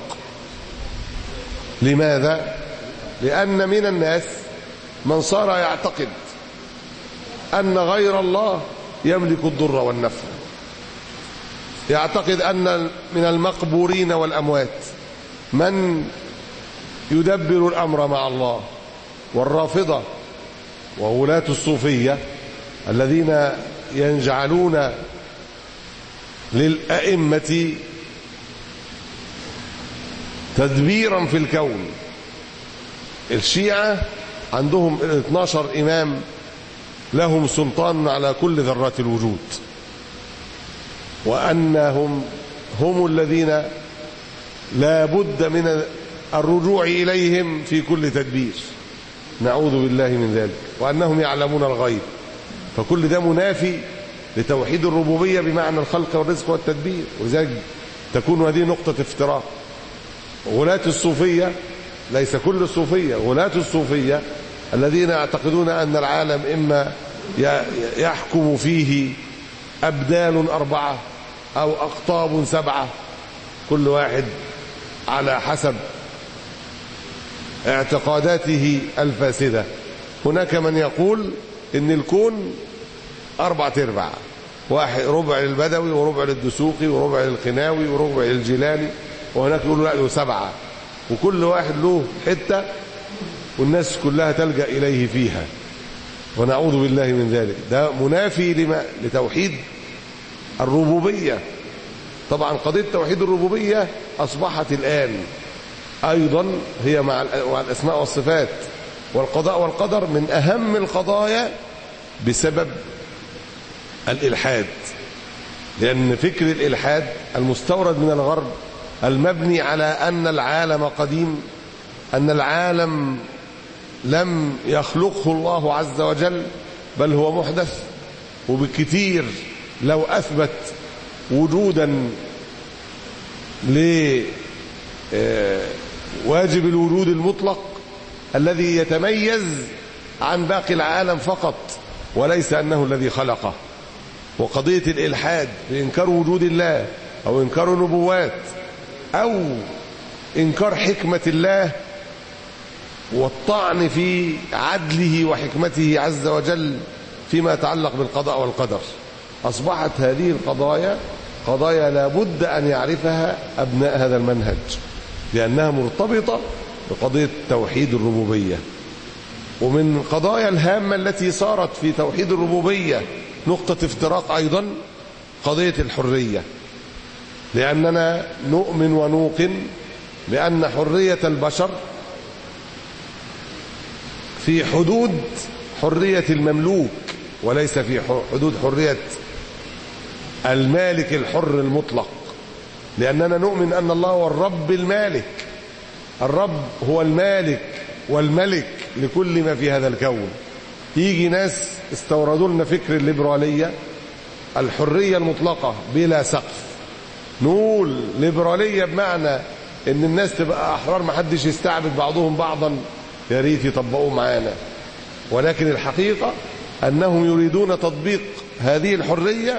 لماذا؟ لأن من الناس من صار يعتقد أن غير الله يملك الضر والنفع، يعتقد أن من المقبورين والأموات من يدبر الأمر مع الله. والرافضة وولاة الصوفية الذين يجعلون للأئمة تدبيرا في الكون. الشيعة عندهم اثني عشر إمام لهم سلطان على كل ذرات الوجود، وأنهم هم الذين لا بد من الرجوع إليهم في كل تدبير، نعوذ بالله من ذلك، وأنهم يعلمون الغيب. فكل ده منافي لتوحيد الربوبية بمعنى الخلق والرزق والتدبير، ولذلك تكون هذه نقطة افتراق. غلاة الصوفية، ليس كل الصوفية، غلاة الصوفية الذين يعتقدون أن العالم إما يحكم فيه أبدال أربعة أو أقطاب سبعة، كل واحد على حسب اعتقاداته الفاسدة. هناك من يقول إن الكون أربعة أرباع، واحد ربع للبدوي وربع للدسوقي وربع للخناوي وربع للجيلاني، وهناك يقولوا لا له سبعة، وكل واحد له حتة والناس كلها تلجأ إليه فيها، ونعوذ بالله من ذلك. ده منافي لما لتوحيد الربوبية. طبعا قضية توحيد الربوبية أصبحت الآن أيضا هي مع الأسماء والصفات والقضاء والقدر من أهم القضايا بسبب الإلحاد، لأن فكر الإلحاد المستورد من الغرب المبني على أن العالم قديم، أن العالم لم يخلقه الله عز وجل بل هو محدث، وبكثير لو أثبت وجودا لواجب الوجود المطلق الذي يتميز عن باقي العالم فقط وليس أنه الذي خلقه. وقضية الإلحاد بإنكار وجود الله أو إنكار نبوات أو إنكار حكمة الله والطعن في عدله وحكمته عز وجل فيما يتعلق بالقضاء والقدر، أصبحت هذه القضايا قضايا لا بد أن يعرفها أبناء هذا المنهج، لأنها مرتبطة بقضية توحيد الربوبية. ومن القضايا الهامة التي صارت في توحيد الربوبية نقطة افتراق أيضا قضية الحرية، لأننا نؤمن ونوقن بأن حرية البشر في حدود حرية المملوك وليس في حدود حرية المالك الحر المطلق، لأننا نؤمن أن الله هو الرب المالك، الرب هو المالك والملك لكل ما في هذا الكون. يجي ناس استوردوا لنا فكر الليبرالية، الحرية المطلقة بلا سقف. نقول ليبرالية بمعنى ان الناس تبقى احرار، ما حدش يستعبد بعضهم بعضا، يا ريت يطبقوه معانا. ولكن الحقيقة انهم يريدون تطبيق هذه الحرية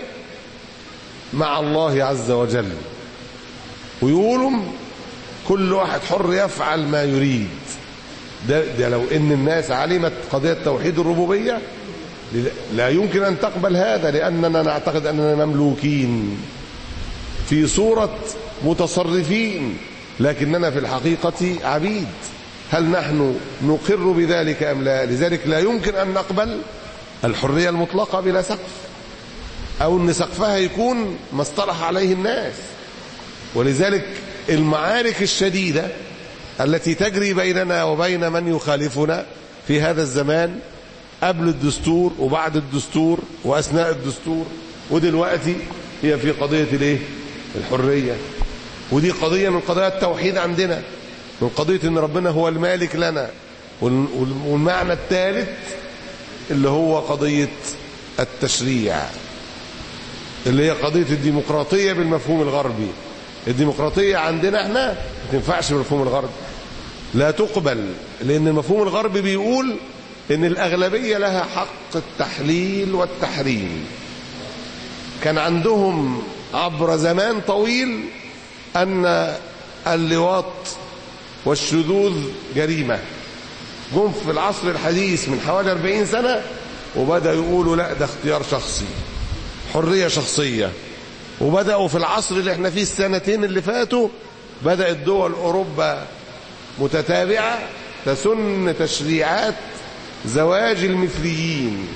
مع الله عز وجل، ويقولوا كل واحد حر يفعل ما يريد. ده, ده لو ان الناس علمت قضية توحيد الربوبية لا يمكن ان تقبل هذا، لاننا نعتقد اننا مملوكين في صورة متصرفين لكننا في الحقيقة عبيد. هل نحن نقر بذلك ام لا؟ لذلك لا يمكن ان نقبل الحرية المطلقة بلا سقف، او ان سقفها يكون ما اصطلح عليه الناس. ولذلك المعارك الشديدة التي تجري بيننا وبين من يخالفنا في هذا الزمان، قبل الدستور وبعد الدستور واثناء الدستور ودلوقتي، هي في قضية الايه؟ الحرية. ودي قضية من قضايا التوحيد عندنا، من قضية ان ربنا هو المالك لنا. والمعنى الثالث اللي هو قضية التشريع، اللي هي قضية الديمقراطية بالمفهوم الغربي. الديمقراطية عندنا احنا ما تنفعش بالمفهوم الغربي، لا تقبل، لأن المفهوم الغربي بيقول إن الأغلبية لها حق التحليل والتحريم. كان عندهم عبر زمان طويل أن اللواط والشذوذ جريمة. جم في العصر الحديث من حوالي أربعين سنة وبدأوا يقولوا لا، ده اختيار شخصي، حرية شخصية. وبدأوا في العصر اللي احنا فيه السنتين اللي فاتوا، بدأت دول أوروبا متتابعة تسن تشريعات زواج المثليين،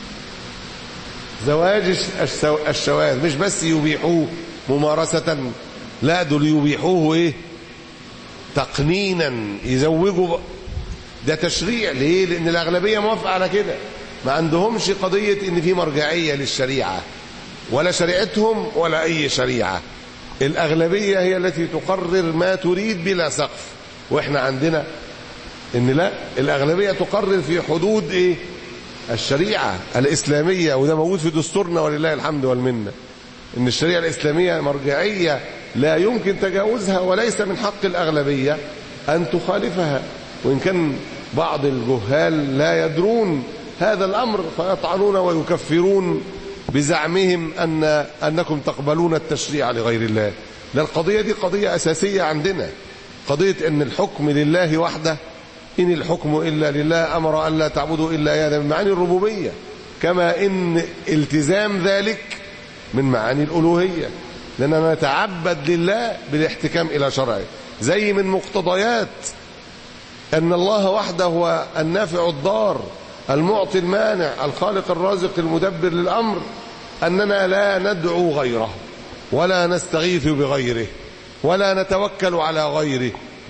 زواج الشواذ، مش بس يبيحوه ممارسة، لا دول يبيحوه ايه؟ تقنينا، يزوجوا. ده تشريع. ليه؟ لأن الأغلبية موافقة على كده، ما عندهمش قضية ان في مرجعية للشريعة، ولا شريعتهم ولا أي شريعة. الأغلبية هي التي تقرر ما تريد بلا سقف. وإحنا عندنا إن لا، الأغلبية تقرر في حدود إيه؟ الشريعة الإسلامية. وده موجود في دستورنا ولله الحمد والمنة، إن الشريعة الإسلامية مرجعية لا يمكن تجاوزها، وليس من حق الأغلبية أن تخالفها. وإن كان بعض الجهال لا يدرون هذا الأمر فيطعنون ويكفرون بزعمهم أن أنكم تقبلون التشريع لغير الله. لا، القضية دي قضية أساسية عندنا، قضية أن الحكم لله وحده، إن الحكم إلا لله، أمر أن لا تعبدوا إلا إياه، من معاني الربوبية، كما إن التزام ذلك من معاني الألوهية، لأننا نتعبد لله بالاحتكام إلى شرعه. زي من مقتضيات أن الله وحده هو النافع الضار، المعطي المانع، الخالق الرازق المدبر للأمر، أننا لا ندعو غيره ولا نستغيث بغيره ولا نتوكل على غيره،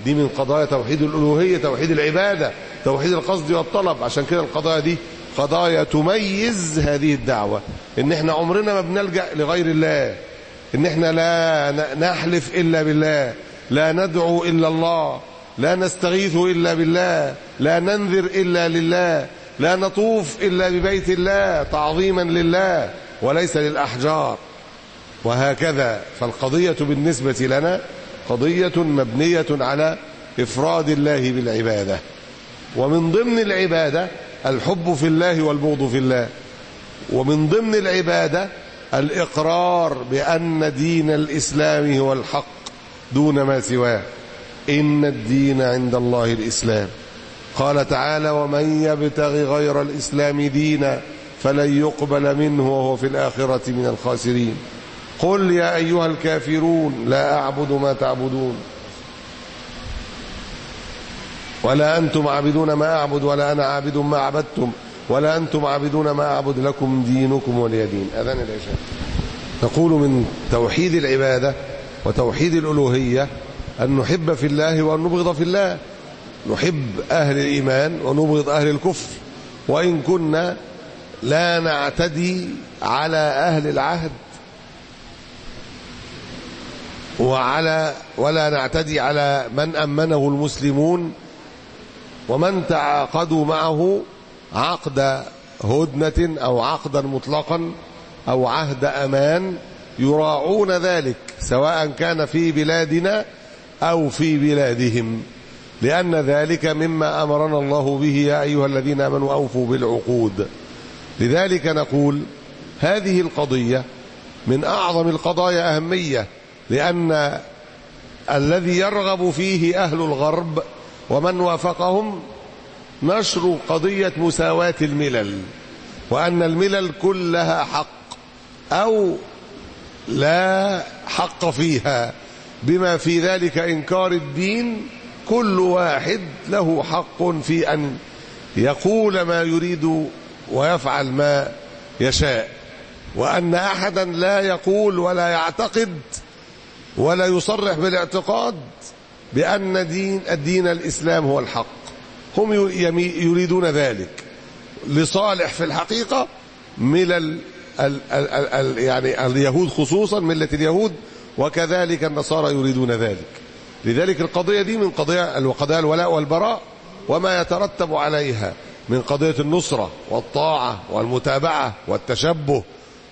دي من قضايا توحيد الألوهية، توحيد العبادة، توحيد القصد والطلب. عشان كده القضايا دي قضايا تميز هذه الدعوة، ان احنا عمرنا ما بنلجأ لغير الله، ان احنا لا نحلف إلا بالله، لا ندعو إلا الله، لا نستغيث إلا بالله، لا ننذر إلا لله، لا نطوف إلا ببيت الله تعظيما لله وليس للأحجار، وهكذا. فالقضية بالنسبة لنا قضية مبنية على إفراد الله بالعبادة، ومن ضمن العبادة الحب في الله والبغض في الله، ومن ضمن العبادة الإقرار بأن دين الإسلام هو الحق دون ما سواه، إن الدين عند الله الإسلام. قال تعالى: ومن يبتغي غير الإسلام دينا فلن يقبل منه وهو في الآخرة من الخاسرين. قل يا أيها الكافرون لا أعبد ما تعبدون ولا أنتم عابدون ما أعبد ولا أنا عابد ما عبدتم ولا أنتم عابدون ما أعبد لكم دينكم ولي دين. أذان العشاء. نقول من توحيد العبادة وتوحيد الألوهية أن نحب في الله وأن نبغض في الله، نحب أهل الإيمان ونبغض أهل الكفر، وإن كنا لا نعتدي على أهل العهد وعلى ولا نعتدي على من أمنه المسلمون ومن تعاقدوا معه عقد هدنة أو عقدا مطلقا أو عهد أمان، يراعون ذلك سواء كان في بلادنا أو في بلادهم، لأن ذلك مما أمرنا الله به: يا أيها الذين آمنوا أوفوا بالعقود. لذلك نقول هذه القضية من أعظم القضايا أهمية، لأن الذي يرغب فيه أهل الغرب ومن وافقهم نشر قضية مساواة الملل، وأن الملل كلها حق أو لا حق فيها، بما في ذلك إنكار الدين. كل واحد له حق في أن يقول ما يريد ويفعل ما يشاء، وأن أحدا لا يقول ولا يعتقد ولا يصرح بالاعتقاد بأن دين الدين الإسلام هو الحق. هم يريدون ذلك لصالح في الحقيقة ملل ال ال ال يعني اليهود، خصوصا ملة اليهود، وكذلك النصارى يريدون ذلك. لذلك القضية دي من قضايا القضايا الولاء والبراء وما يترتب عليها من قضية النصرة والطاعة والمتابعة والتشبه،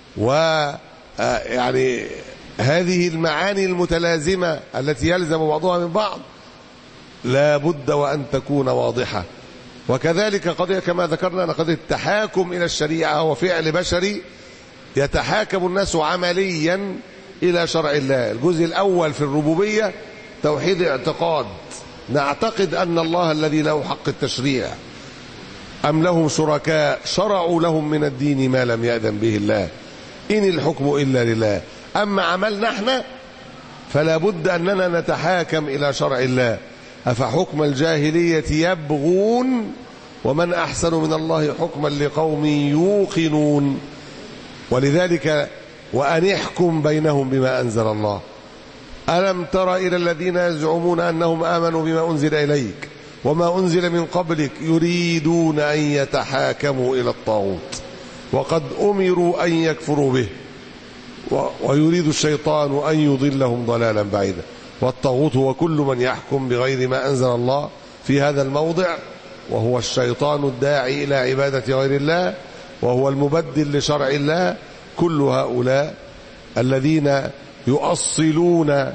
ويعني هذه المعاني المتلازمة التي يلزم بعضها من بعض لا بد وأن تكون واضحة. وكذلك قضية كما ذكرنا قضية التحاكم إلى الشريعة وفعل بشري يتحاكم الناس عمليا إلى شرع الله. الجزء الأول في الربوبية توحيد اعتقاد، نعتقد أن الله الذي له حق التشريع، أم لهم شركاء شرعوا لهم من الدين ما لم يأذن به الله، إن الحكم إلا لله. أما عملنا احنا فلا بد أننا نتحاكم إلى شرع الله. أفحكم الجاهلية يبغون ومن أحسن من الله حكما لقوم يوقنون. ولذلك وأن يحكم بينهم بما أنزل الله. ألم تر إلى الذين يزعمون أنهم آمنوا بما أنزل إليك وما أنزل من قبلك يريدون أن يتحاكموا إلى الطاغوت وقد أمروا أن يكفروا به ويريد الشيطان أن يضلهم ضلالا بعيدا. والطاغوت هو كل من يحكم بغير ما أنزل الله في هذا الموضع، وهو الشيطان الداعي إلى عبادة غير الله، وهو المبدل لشرع الله. كل هؤلاء الذين يؤصلون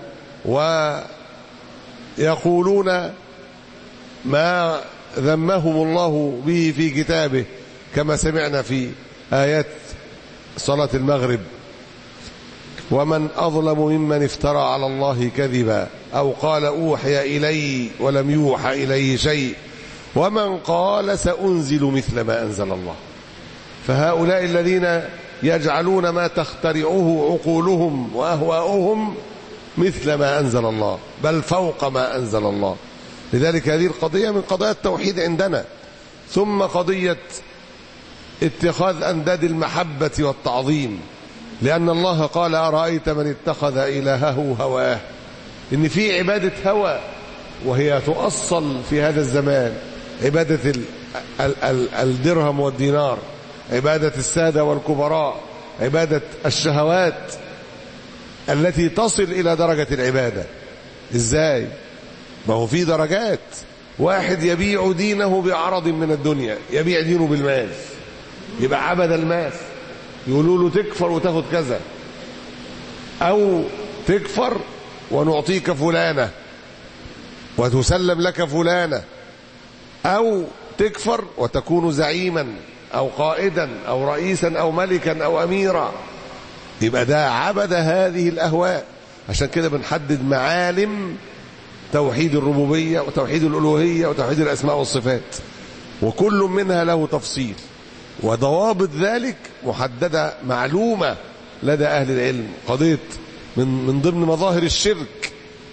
ويقولون ما ذمهم الله به في كتابه، كما سمعنا في آيات صلاة المغرب: ومن أظلم ممن افترى على الله كذبا أو قال أوحي إلي ولم يوحى إليه شيء ومن قال سأنزل مثل ما أنزل الله. فهؤلاء الذين يجعلون ما تخترعه عقولهم وأهواؤهم مثل ما أنزل الله، بل فوق ما أنزل الله. لذلك هذه القضية من قضايا التوحيد عندنا. ثم قضية اتخاذ أنداد المحبة والتعظيم، لأن الله قال: أرأيت من اتخذ إلهه هواه. إن في عبادة هوى وهي تؤصل في هذا الزمان، عبادة الدرهم والدينار، عبادة السادة والكبراء، عبادة الشهوات التي تصل إلى درجة العبادة. إزاي؟ ما هو في درجات. واحد يبيع دينه بعرض من الدنيا، يبيع دينه بالمال، يبقى عبد المال، يقولوا له تكفر وتاخد كذا، أو تكفر ونعطيك فلانة وتسلم لك فلانة، أو تكفر وتكون زعيما أو قائدا أو رئيسا أو ملكا أو أميرا. يبقى ده عبد هذه الأهواء. عشان كده بنحدد معالم توحيد الربوبية وتوحيد الألوهية وتوحيد الأسماء والصفات، وكل منها له تفصيل، وضوابط ذلك محددة معلومة لدى أهل العلم. قضية من من ضمن مظاهر الشرك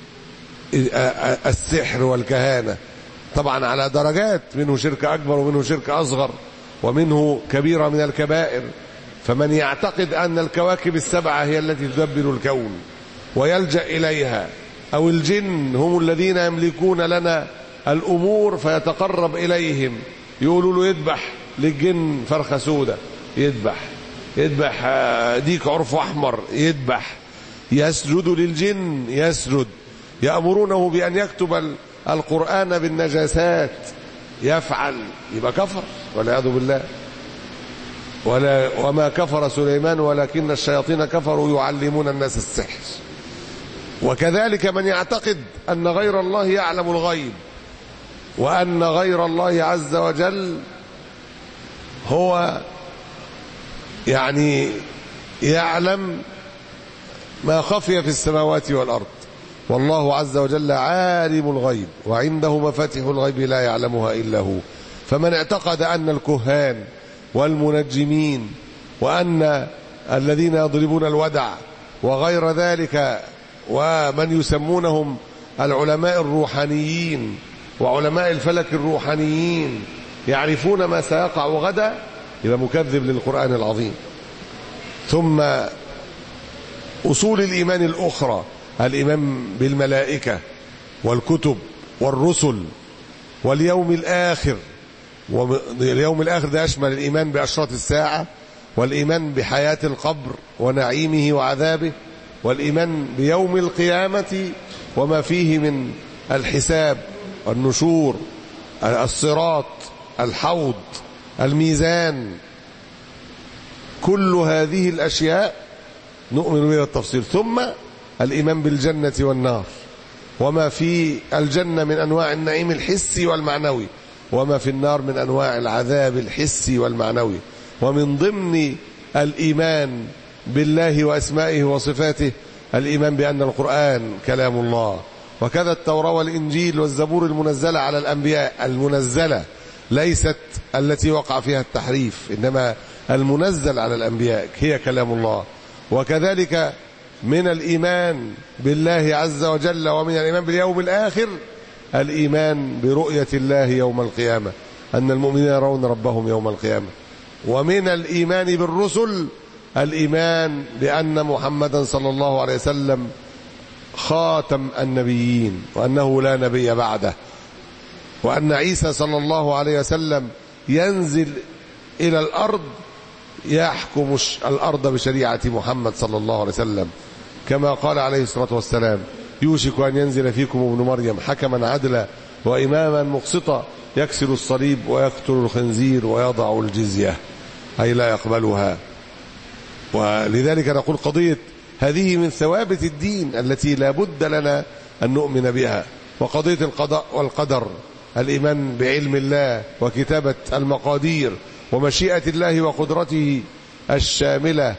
السحر والكهانة، طبعا على درجات، منه شرك أكبر ومنه شرك أصغر ومنه كبيرة من الكبائر. فمن يعتقد أن الكواكب السبعة هي التي تدبر الكون ويلجأ إليها، أو الجن هم الذين يملكون لنا الأمور فيتقرب إليهم، يقولوا له يذبح للجن فرخة سودة، يذبح يذبح ديك عرف أحمر، يذبح يسجد للجن، يسجد، يأمرونه بأن يكتب القرآن بالنجاسات، يفعل، يبقى كفر والعياذ بالله. ولا وما كفر سليمان ولكن الشياطين كفروا يعلمون الناس السحر. وكذلك من يعتقد أن غير الله يعلم الغيب، وأن غير الله عز وجل هو يعني يعلم ما خفي في السماوات والأرض، والله عز وجل عالم الغيب وعنده مفاتيح الغيب لا يعلمها إلا هو. فمن اعتقد أن الكهان والمنجمين وأن الذين يضربون الودع وغير ذلك، ومن يسمونهم العلماء الروحانيين وعلماء الفلك الروحانيين يعرفون ما سيقع غدا، يبقى مكذب للقرآن العظيم. ثم أصول الإيمان الأخرى، الإيمان بالملائكة والكتب والرسل واليوم الآخر. واليوم الآخر ده يشمل الإيمان بأشراط الساعة، والإيمان بحياة القبر ونعيمه وعذابه، والإيمان بيوم القيامة وما فيه من الحساب، النشور، الصراط، الحوض، الميزان. كل هذه الأشياء نؤمن بها التفصيل. ثم الإيمان بالجنة والنار، وما في الجنة من أنواع النعيم الحسي والمعنوي، وما في النار من أنواع العذاب الحسي والمعنوي. ومن ضمن الإيمان بالله وأسمائه وصفاته الإيمان بأن القرآن كلام الله، وكذا التوراة والإنجيل والزبور المنزلة على الأنبياء، المنزلة ليست التي وقع فيها التحريف، إنما المنزل على الأنبياء هي كلام الله. وكذلك من الإيمان بالله عز وجل ومن الإيمان باليوم الآخر الإيمان برؤية الله يوم القيامة، أن المؤمنين يرون ربهم يوم القيامة. ومن الإيمان بالرسل الإيمان بأن محمدا صلى الله عليه وسلم خاتم النبيين، وأنه لا نبي بعده، وأن عيسى صلى الله عليه وسلم ينزل إلى الأرض يحكم الأرض بشريعة محمد صلى الله عليه وسلم، كما قال عليه الصلاة والسلام: يوشك أن ينزل فيكم ابن مريم حكما عدلا وإماما مقسطا يكسر الصليب ويقتل الخنزير ويضع الجزية، أي لا يقبلها. ولذلك نقول قضية هذه من ثوابت الدين التي لا بد لنا أن نؤمن بها. وقضية القضاء والقدر، الإيمان بعلم الله وكتابة المقادير ومشيئة الله وقدرته الشاملة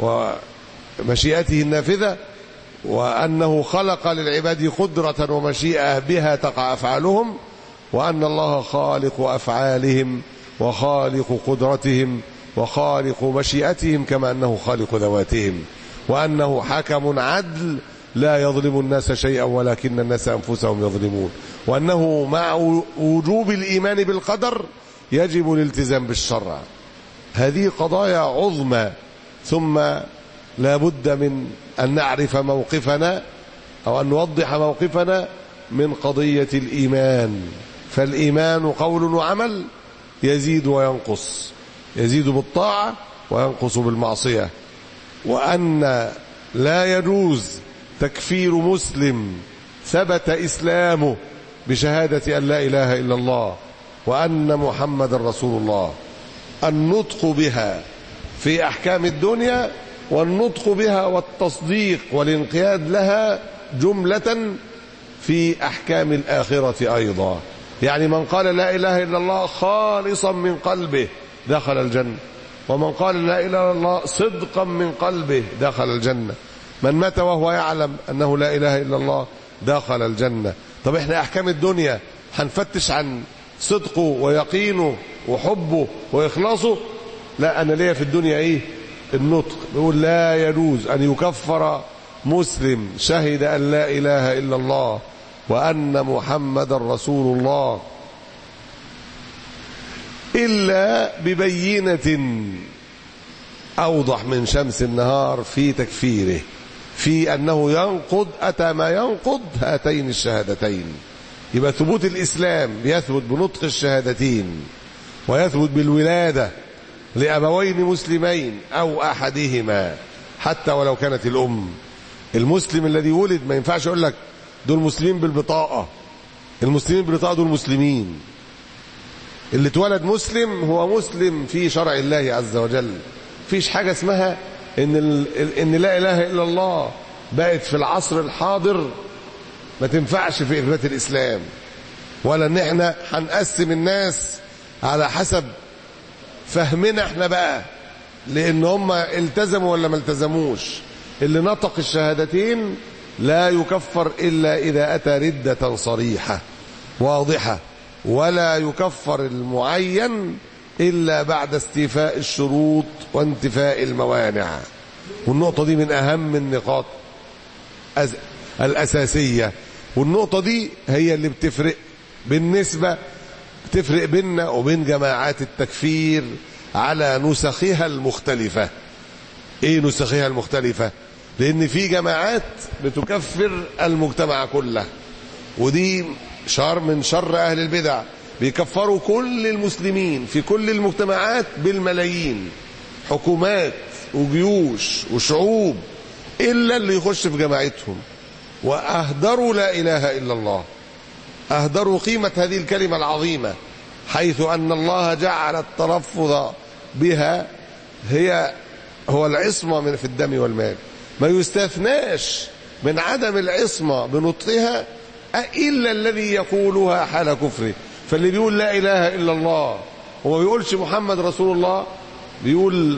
ومشيئته النافذة، وأنه خلق للعباد قدرة ومشيئة بها تقع أفعالهم، وأن الله خالق أفعالهم وخالق قدرتهم وخالق مشيئتهم كما أنه خالق ذواتهم، وأنه حكم عدل لا يظلم الناس شيئا ولكن الناس أنفسهم يظلمون، وأنه مع وجوب الإيمان بالقدر يجب الالتزام بالشرع. هذه قضايا عظمى. ثم لا بد من أن نعرف موقفنا أو أن نوضح موقفنا من قضية الإيمان. فالإيمان قول وعمل، يزيد وينقص، يزيد بالطاعة وينقص بالمعصية. وأن لا يجوز تكفير مسلم ثبت إسلامه بشهادة أن لا إله إلا الله وأن محمد رسول الله، النطق بها في أحكام الدنيا، والنطق بها والتصديق والانقياد لها جملة في أحكام الآخرة أيضا. يعني من قال لا إله إلا الله خالصا من قلبه دخل الجنة، ومن قال لا إله إلا الله صدقا من قلبه دخل الجنة. من مات وهو يعلم أنه لا إله إلا الله دخل الجنة. طب احنا أحكام الدنيا هنفتش عن صدقه ويقينه وحبه وإخلاصه؟ لا، أنا ليا في الدنيا إيه؟ النطق. بيقول لا يجوز أن يكفر مسلم شهد أن لا إله إلا الله وأن محمد رسول الله إلا ببينة أوضح من شمس النهار في تكفيره، في أنه ينقض أتى ما ينقض هاتين الشهادتين. يبقى ثبوت الإسلام بيثبت بنطق الشهادتين، ويثبت بالولادة لأبوين مسلمين أو أحدهما حتى ولو كانت الأم. المسلم الذي ولد ما ينفعش أقول لك دول مسلمين بالبطاقة، المسلمين بالبطاقة دول مسلمين. اللي اتولد مسلم هو مسلم في شرع الله عز وجل. فيش حاجة اسمها إن, إن لا إله إلا الله بقت في العصر الحاضر ما تنفعش في إثبات الإسلام، ولا إن احنا هنقسم الناس على حسب فهمنا احنا بقى، لأن هم التزموا ولا ما التزموش. اللي نطق الشهادتين لا يكفر إلا إذا أتى ردة صريحة واضحة، ولا يكفر المعين إلا بعد استيفاء الشروط وانتفاء الموانع. والنقطة دي من أهم النقاط الأساسية، والنقطة دي هي اللي بتفرق بالنسبة بتفرق بيننا وبين جماعات التكفير على نسخها المختلفة. ايه نسخها المختلفة؟ لأن في جماعات بتكفر المجتمع كله، ودي شر من شر أهل البدع، بيكفروا كل المسلمين في كل المجتمعات بالملايين، حكومات وجيوش وشعوب، إلا اللي يخش في جماعتهم. وأهدروا لا إله إلا الله، أهدروا قيمة هذه الكلمة العظيمة، حيث أن الله جعل التلفظ بها هي هو العصمة من في الدم والمال. ما يستثناش من عدم العصمة بنطقها إلا الذي يقولها حال كفره. فاللي بيقول لا إله إلا الله وما بيقولش محمد رسول الله، بيقول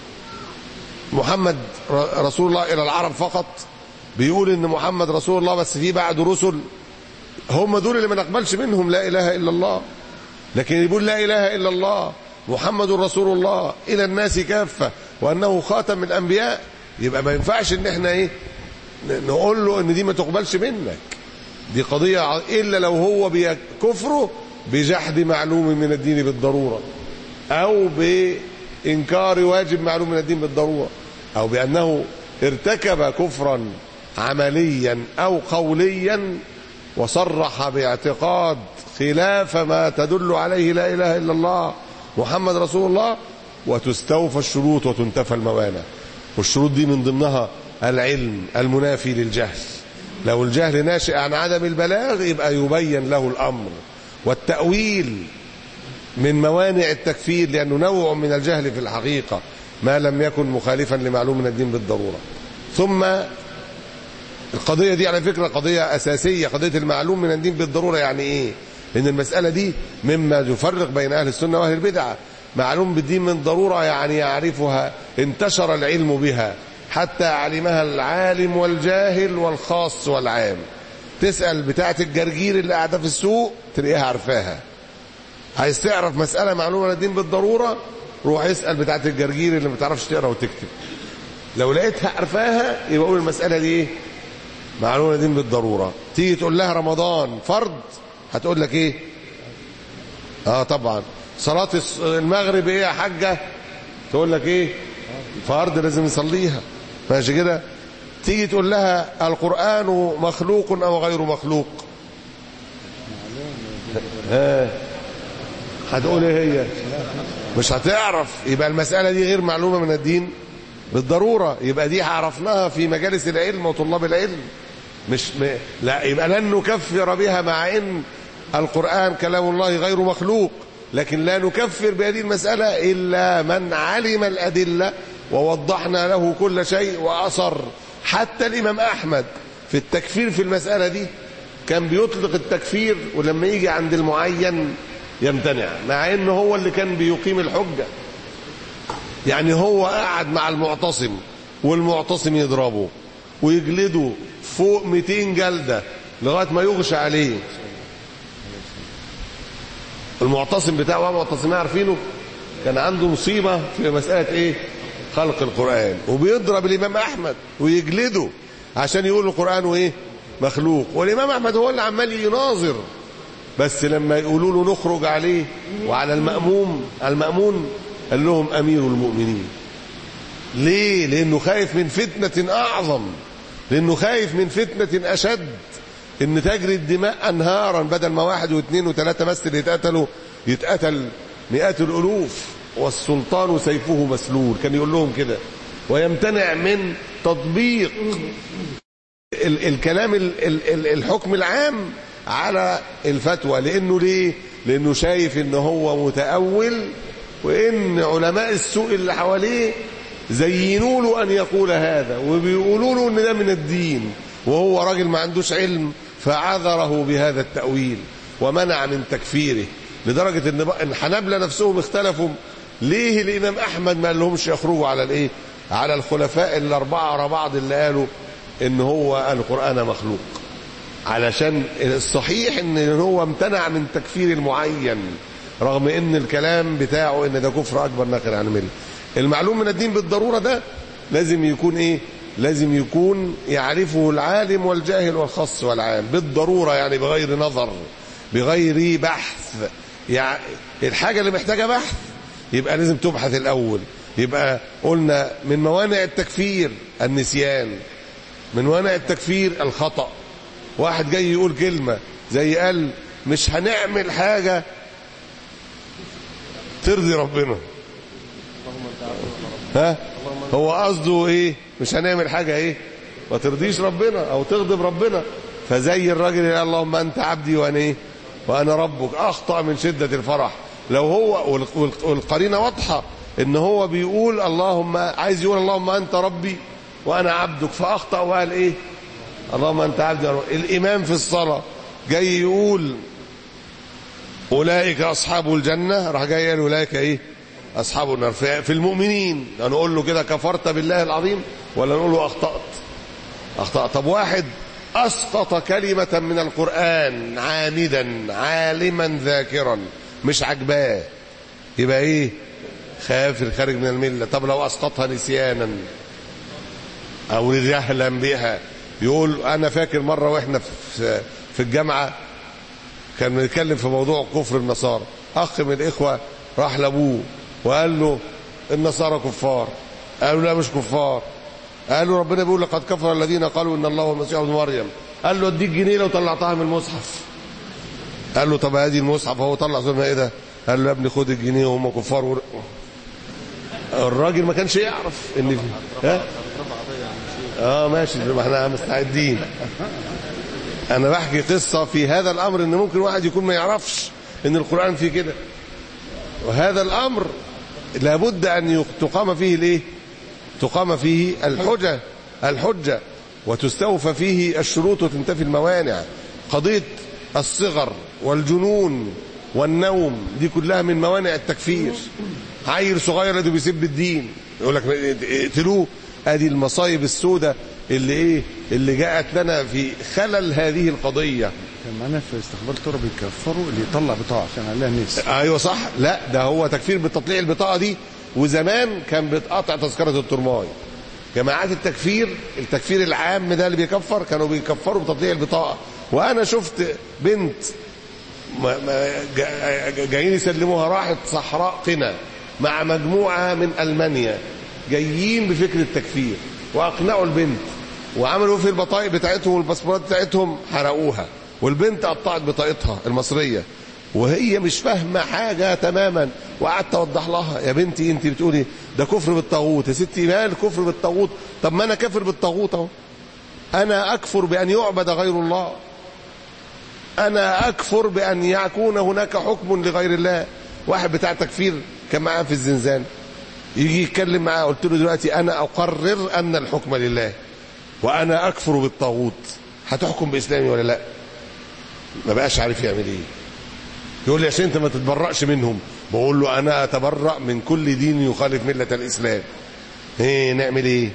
محمد رسول الله إلى العرب فقط، بيقول إن محمد رسول الله بس في بعد رسل، هم دول اللي ما نقبلش منهم لا إله إلا الله. لكن يقول لا إله إلا الله محمد رسول الله إلى الناس كافة وأنه خاتم الأنبياء، يبقى ما ينفعش إن احنا إيه نقول له إن دي ما تقبلش منك. دي قضية، إلا لو هو بكفره بجحد معلوم من الدين بالضرورة، أو بإنكار واجب معلوم من الدين بالضرورة، أو بأنه ارتكب كفرا عمليا أو قوليا وصرح باعتقاد خلاف ما تدل عليه لا إله إلا الله محمد رسول الله، وتستوفى الشروط وتنتفى الموانع. والشروط دي من ضمنها العلم المنافي للجهل. لو الجهل ناشئ عن عدم البلاغ يبقى يبين له الأمر، والتأويل من موانع التكفير، لأنه نوع من الجهل في الحقيقة ما لم يكن مخالفا لمعلوم من الدين بالضرورة. ثم القضية دي على فكرة قضية أساسية، قضية المعلوم من الدين بالضرورة. يعني إيه؟ إن المسألة دي مما يفرق بين أهل السنة وأهل البدعة. معلوم بالدين من ضرورة يعني يعرفها، انتشر العلم بها حتى علمها العالم والجاهل والخاص والعام. تسأل بتاعة الجرجير اللي قاعدة في السوق تلاقيها عارفاها. عايز تعرف مسألة معلومة للدين بالضرورة، روح اسأل بتاعة الجرجير اللي ما تعرفش تقرأ وتكتب. لو لقيتها عارفاها يبقى قول المسألة دي ايه؟ معلومة للدين بالضرورة. تيجي تقول لها رمضان فرض، هتقول لك ايه؟ اه طبعا. صلاة المغرب ايه يا حاجة؟ تقول لك ايه؟ فرض لازم نصليها. ماشي كده؟ تيجي تقول لها القرآن مخلوق او غير مخلوق، ها هتقول ايه هي؟ مش هتعرف. يبقى المسألة دي غير معلومة من الدين بالضرورة. يبقى دي عرفناها في مجالس العلم وطلاب العلم. مش م... لا يبقى لن نكفر بها، مع ان القرآن كلام الله غير مخلوق، لكن لا نكفر بهذه المسألة إلا من علم الأدلة ووضحنا له كل شيء وأصر. حتى الإمام أحمد في التكفير في المسألة دي كان بيطلق التكفير، ولما يجي عند المعين يمتنع، مع انه هو اللي كان بيقيم الحجة. يعني هو قاعد مع المعتصم والمعتصم يضربه ويجلده فوق مئتين جلدة لغاية ما يغشى عليه. المعتصم بتاعه معتصمين عارفينه كان عنده مصيبة في مسألة ايه؟ خلق القرآن، وبيضرب الإمام أحمد ويجلده عشان يقول القرآن وايه؟ مخلوق. والإمام أحمد هو اللي عمال يناظر، بس لما يقولوا له نخرج عليه وعلى المأموم المأمون قال لهم أمير المؤمنين. ليه؟ لأنه خايف من فتنة أعظم، لأنه خايف من فتنة أشد، إن تجري الدماء أنهارا، بدل ما واحد واثنين وثلاثة بس اللي يتقتلوا يتقتل مئات الألوف، والسلطان سيفه مسلول. كان يقول لهم كده، ويمتنع من تطبيق ال الكلام ال ال الحكم العام على الفتوى. لأنه ليه؟ لأنه شايف إنه هو متأول، وإن علماء السوء اللي حواليه زينوا له أن يقول هذا، وبيقولوا له إن ده من الدين، وهو راجل ما عندوش علم، فعذره بهذا التأويل ومنع من تكفيره. لدرجة إن الحنابلة نفسهم اختلفوا ليه الإمام أحمد ما قالهمش يخرجوا على الإيه؟ على الخلفاء الأربعة على بعض اللي قالوا إن هو القرآن مخلوق. علشان الصحيح إن هو امتنع من تكفير المعين، رغم إن الكلام بتاعه إن ده كفر أكبر ناقل عن الملة. المعلوم من الدين بالضرورة ده لازم يكون إيه؟ لازم يكون يعرفه العالم والجاهل والخاص والعام بالضرورة، يعني بغير نظر، بغير بحث. يعني الحاجة اللي محتاجة بحث يبقى لازم تبحث الأول. يبقى قلنا من موانع التكفير النسيان، من موانع التكفير الخطأ. واحد جاي يقول كلمة زي قال مش هنعمل حاجة ترضي ربنا، ها هو قصده ايه؟ مش هنعمل حاجة ايه ما ترضيش ربنا او تغضب ربنا. فزي الراجل اللي قال اللهم انت عبدي وانا ايه وانا ربك، اخطأ من شدة الفرح. لو هو والقرينة واضحة ان هو بيقول اللهم، عايز يقول اللهم انت ربي وانا عبدك، فاخطأ وقال ايه اللهم انت عبدي. الامام في الصلاة جاي يقول اولئك اصحاب الجنة، راح جاي قال اولئك ايه اصحاب النار. في المؤمنين نقول له كده كفرت بالله العظيم، ولا نقول له اخطأت؟ اخطأت. طب واحد اسقط كلمة من القرآن عامدا عالما ذاكرا مش عجباه، يبقى ايه؟ خافر خارج من الملة. طب لو اسقطها نسيانا او جهلا بها، يقول انا فاكر مرة واحنا في في الجامعة كان بنتكلم في موضوع كفر النصارى، اخ من الاخوة راح لابوه وقال له النصارى كفار. قالوا لا مش كفار. قالوا ربنا بيقول لقد كفر الذين قالوا ان الله هو المسيح ابن مريم. قال له اديك جنيه لو طلعتها من المصحف. قال له طب ادي المصحف اهو، طلع سورة ايه ده؟ قال له يا ابني خد الجنيه وهم كفار و... الراجل ما كانش يعرف ان في ها اه ماشي، ما احنا مستعدين. انا بحكي قصة في هذا الامر، ان ممكن واحد يكون ما يعرفش ان القرآن فيه كده، وهذا الامر لابد ان تقام فيه الايه؟ تقام فيه الحجة الحجة وتستوفى فيه الشروط وتنتفي الموانع. قضية الصغر والجنون والنوم دي كلها من موانع التكفير. عيل صغير ده بيسب الدين يقول لك اقتلوه. ادي المصايب السوداء اللي ايه اللي جاءت لنا في خلل هذه القضية. كان معنا في استقبال ترى بيكفروا اللي يطلع بطاقة عشان عليها ناس. ايوه صح. لا ده هو تكفير بتطليع البطاقة دي، وزمان كان بتقطع تذكرة الترماي. جماعات التكفير التكفير العام ده اللي بيكفر كانوا بيكفروا بتطليع البطاقة. وانا شفت بنت جايين يسلموها، راحت صحراء قنا مع مجموعة من ألمانيا جايين بفكر التكفير، واقنعوا البنت وعملوا في البطايق بتاعتهم والباسبورات بتاعتهم حرقوها، والبنت قطعت بطاقتها المصرية وهي مش فاهمه حاجه تماما، وقعدت اوضح لها يا بنتي انت بتقولي ده كفر بالطاغوت، يا ستي مال كفر بالطاغوت؟ طب ما انا كافر بالطاغوت اهو، انا اكفر بان يعبد غير الله، انا اكفر بان يكون هناك حكم لغير الله. واحد بتاع تكفير كان معاه في الزنزان يجي يتكلم معاه، قلت له دلوقتي انا اقرر ان الحكم لله وانا اكفر بالطاغوت، هتحكم باسلامي ولا لا؟ ما بقاش عارف يعمل ايه. يقول لي عشان انت ما تتبرأش منهم. بقول له انا اتبرأ من كل دين يخالف مله الاسلام. ايه نعمل ايه؟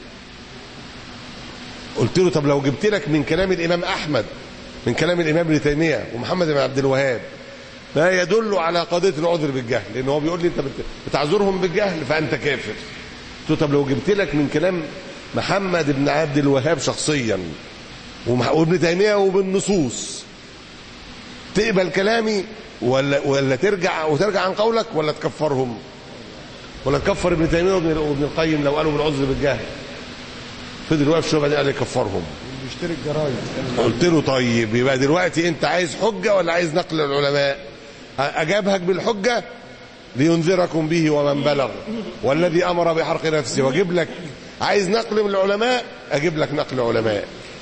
قلت له طب لو جبت لك من كلام الامام احمد، من كلام الامام ابن تيميه ومحمد بن عبد الوهاب ما يدل على قضيه العذر بالجهل، لان هو بيقول لي انت بتعذرهم بالجهل فانت كافر. قلت له طب لو جبت لك من كلام محمد بن عبد الوهاب شخصيا وابن تيميه وبالنصوص، تقبل كلامي ولا ولا ترجع وترجع عن قولك ولا تكفرهم؟ ولا تكفر ابن تيميه وابن القيم لو قالوا بالعذر بالجهل؟ فضل واقف شويه بعدين قال لي كفرهم. بيشتري الجرايد. قلت له طيب يبقى دلوقتي انت عايز حجه ولا عايز نقل العلماء؟ اجابهك بالحجه لينذركم به ومن بلغ والذي امر بحرق نفسه، واجيب لك عايز نقل من العلماء اجيب لك نقل علماء.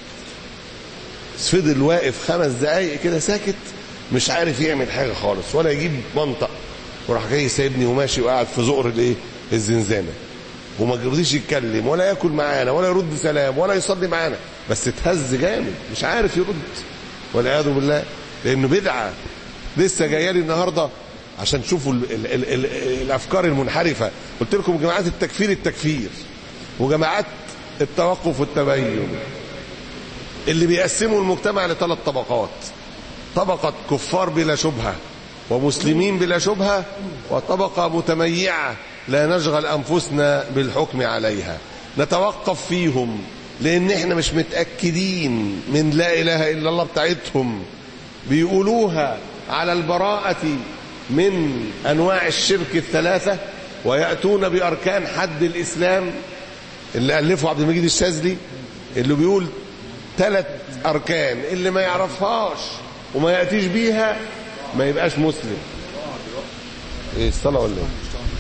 فضل واقف خمس دقايق كده ساكت مش عارف يعمل حاجه خالص ولا يجيب منطق، وراح جاي سايبني وماشي وقاعد في زقر الايه الزنزانه، وما رضيش يتكلم ولا ياكل معانا ولا يرد سلام ولا يصلي معانا، بس اتهز جامد مش عارف يرد والعياذ بالله، لانه بدعه. لسه جايه لي النهارده عشان تشوفوا ال ال ال ال الافكار المنحرفه. قلت لكم جماعات التكفير التكفير وجماعات التوقف والتبين اللي بيقسموا المجتمع لثلاث طبقات: طبقه كفار بلا شبهه ومسلمين بلا شبهه، وطبقه متميعه لا نشغل انفسنا بالحكم عليها، نتوقف فيهم لان احنا مش متاكدين من لا اله الا الله بتاعتهم، بيقولوها على البراءه من انواع الشرك الثلاثه، وياتون باركان حد الاسلام اللي الفه عبد المجيد الشاذلي، اللي بيقول ثلاث اركان اللي ما يعرفهاش وما ياتيش بيها ما يبقاش مسلم. ايه الصلاه ولا ايه؟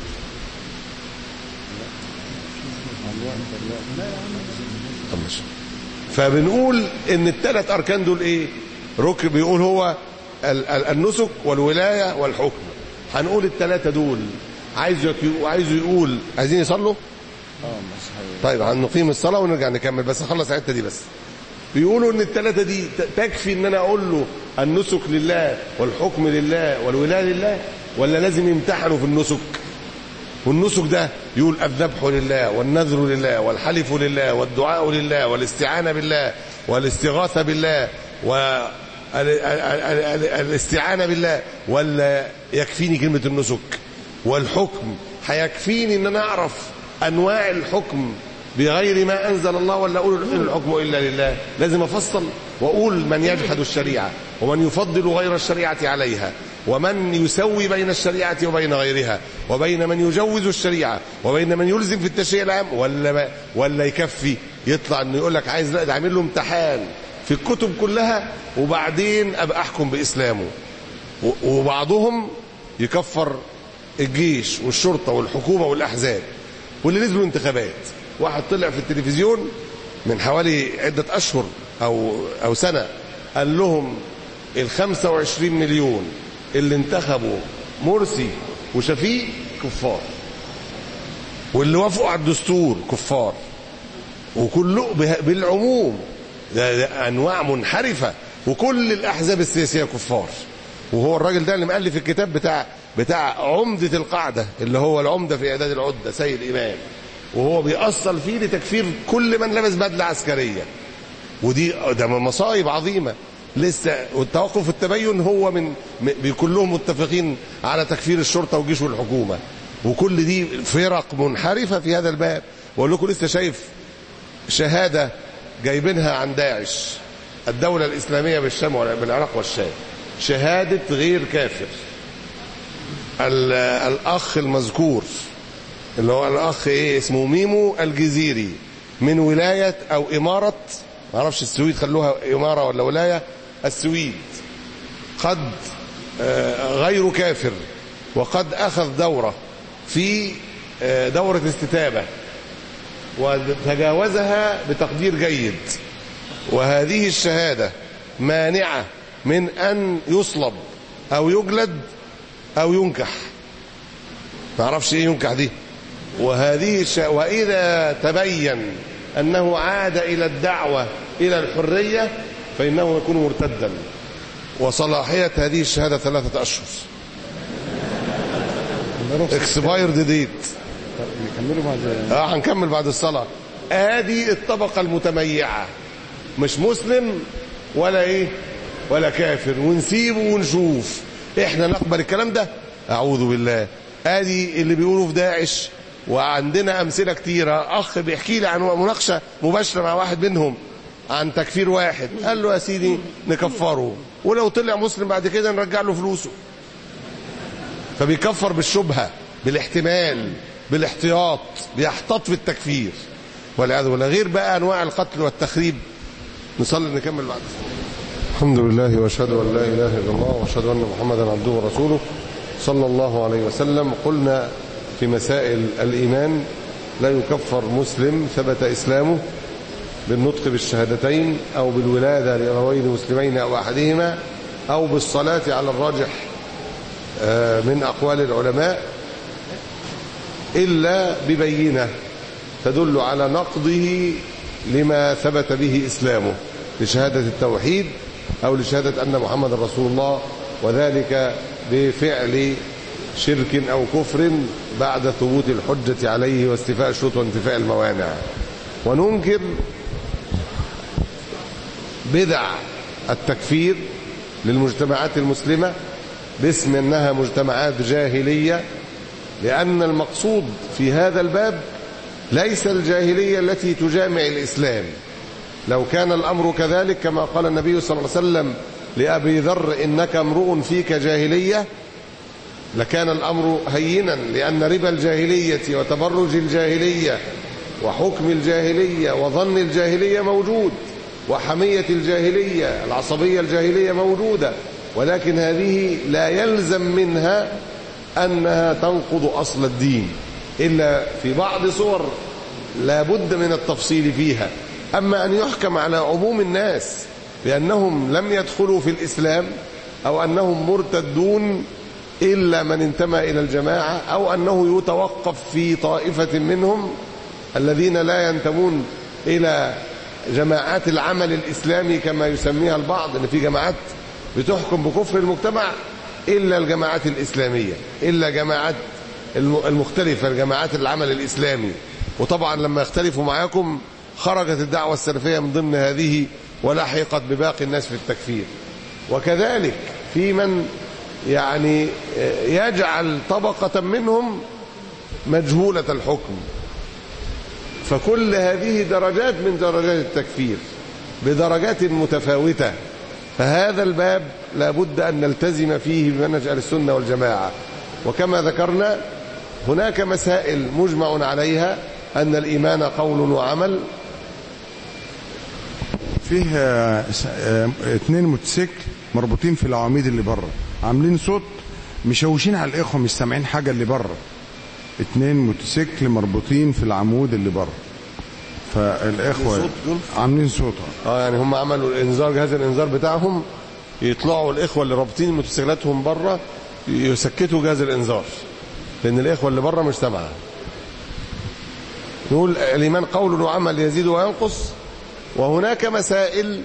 فبنقول ان الثلاث اركان دول ايه؟ ركن بيقول هو النسك والولايه والحكم. هنقول الثلاثه دول. عايز عايزه يقول عايزين يصلوا؟ طيب هنقيم الصلاه ونرجع نكمل، بس نخلص الحته دي بس. بيقولوا ان الثلاثه دي تكفي ان انا اقول له النسك لله والحكم لله والولايه لله، ولا لازم يمتحنوا في النسك؟ والنسك ده يقول الذبح لله والنذر لله والحلف لله والدعاء لله والاستعانة بالله والاستغاثة بالله والاستعانة بالله، ولا يكفيني كلمة النسك؟ والحكم هيكفيني ان انا اعرف انواع الحكم بغير ما انزل الله، ولا اقول الحكم الا لله؟ لازم افصل واقول من يجحد الشريعة ومن يفضل غير الشريعة عليها، ومن يسوي بين الشريعة وبين غيرها، وبين من يجوز الشريعة وبين من يلزم في التشريع العام، ولا ولا يكفي يطلع انه يقول لك عايز لا ده اعمل له امتحان في الكتب كلها وبعدين ابقى احكم باسلامه. وبعضهم يكفر الجيش والشرطة والحكومة والاحزاب واللي نزلوا انتخابات. واحد طلع في التلفزيون من حوالي عدة اشهر او او سنة قال لهم الخمسة وعشرين مليون اللي انتخبوا مرسي وشفيق كفار، واللي وافقوا على الدستور كفار، وكله بالعموم ده, ده انواع منحرفه، وكل الاحزاب السياسيه كفار. وهو الراجل ده اللي مؤلف الكتاب بتاع بتاع عمده القاعده، اللي هو العمده في اعداد العده، سيد امام، وهو بيأصل فيه لتكفير كل من لبس بدله عسكريه. ودي ده مصايب عظيمه. لسه والتوقف والتبين هو من كلهم متفقين على تكفير الشرطه والجيش والحكومه، وكل دي فرق منحرفه في هذا الباب. واقول لكم لسه شايف شهاده جايبينها عن داعش، الدوله الاسلاميه بالشام بالعراق والشام، شهاده غير كافر. الاخ المذكور اللي هو الاخ ايه اسمه ميمو الجزيري من ولايه او اماره، ما اعرفش السويد خلوها اماره ولا ولايه، السويد، قد غير كافر وقد أخذ دورة في دورة استتابة وتجاوزها بتقدير جيد، وهذه الشهادة مانعة من أن يصلب أو يجلد أو ينكح. ما أعرفش إيه ينكح دي. وهذه الش... وإذا تبين أنه عاد إلى الدعوة إلى الحرية فإنه يكون مرتدا. وصلاحية هذه الشهادة ثلاثة أشهر. اكسبايرد ديت. نكمله بعد اه هنكمل بعد الصلاة. ادي الطبقة المتميعة، مش مسلم ولا ايه ولا كافر، ونسيبه ونشوف احنا نقبل الكلام ده. اعوذ بالله. ادي اللي بيقولوا في داعش، وعندنا امثلة كتيرة. اخ بيحكي لي عن مناقشة مباشرة مع واحد منهم عن تكفير واحد، قال له يا سيدي نكفره، ولو طلع مسلم بعد كده نرجع له فلوسه. فبيكفر بالشبهة، بالاحتمال، بالاحتياط، بيحتاط في التكفير والعياذ بالله. غير بقى انواع القتل والتخريب. نصلي نكمل بعد. الحمد لله واشهد ان لا اله الا الله واشهد ان محمدا عبده ورسوله صلى الله عليه وسلم. قلنا في مسائل الايمان لا يكفر مسلم ثبت اسلامه بالنطق بالشهادتين او بالولاده لابوين مسلمين او احدهما او بالصلاه على الراجح من اقوال العلماء، إلا ببينة تدل على نقضه لما ثبت به إسلامه، لشهادة التوحيد أو لشهادة أن محمد رسول الله، وذلك بفعل شرك أو كفر بعد ثبوت الحجة عليه واستيفاء الشروط وانتفاء الموانع. وننكر بدع التكفير للمجتمعات المسلمة باسم أنها مجتمعات جاهلية، لأن المقصود في هذا الباب ليس الجاهلية التي تجامع الإسلام. لو كان الأمر كذلك كما قال النبي صلى الله عليه وسلم لأبي ذر إنك امرؤ فيك جاهلية لكان الأمر هينا، لأن ربا الجاهلية وتبرج الجاهلية وحكم الجاهلية وظن الجاهلية موجود، وحمية الجاهلية العصبية الجاهلية موجودة، ولكن هذه لا يلزم منها أنها تنقض أصل الدين إلا في بعض صور لا بد من التفصيل فيها. أما أن يحكم على عموم الناس بأنهم لم يدخلوا في الإسلام أو أنهم مرتدون إلا من انتمى إلى الجماعة، أو أنه يتوقف في طائفة منهم الذين لا ينتمون إلى جماعات العمل الإسلامي كما يسميها البعض، أن في جماعات بتحكم بكفر المجتمع إلا الجماعات الإسلامية، إلا جماعات المختلفة الجماعات العمل الإسلامي. وطبعا لما يختلفوا معاكم خرجت الدعوة السلفية من ضمن هذه ولحقت بباقي الناس في التكفير. وكذلك في من يعني يجعل طبقة منهم مجهولة الحكم. فكل هذه درجات من درجات التكفير بدرجات متفاوتة. فهذا الباب لابد أن نلتزم فيه بمنهج أهل السنة والجماعة. وكما ذكرنا هناك مسائل مجمع عليها، أن الإيمان قول وعمل. فيه اثنين موتوسيكل مربوطين في العواميد اللي بره، عاملين صوت مشوشين على الإخوة، مش سامعين حاجة اللي بره. اثنين موتوسيكل مربوطين في العمود اللي بره، فالإخوة عاملين صوت. اه يعني هم عملوا الانذار، جهاز الانذار بتاعهم يطلعوا الإخوة اللي رابطين موتوسيكلاتهم بره يسكتوا جهاز الانذار، لأن الإخوة اللي بره مش سامعة. نقول الإيمان قول وعمل يزيد وينقص. وهناك مسائل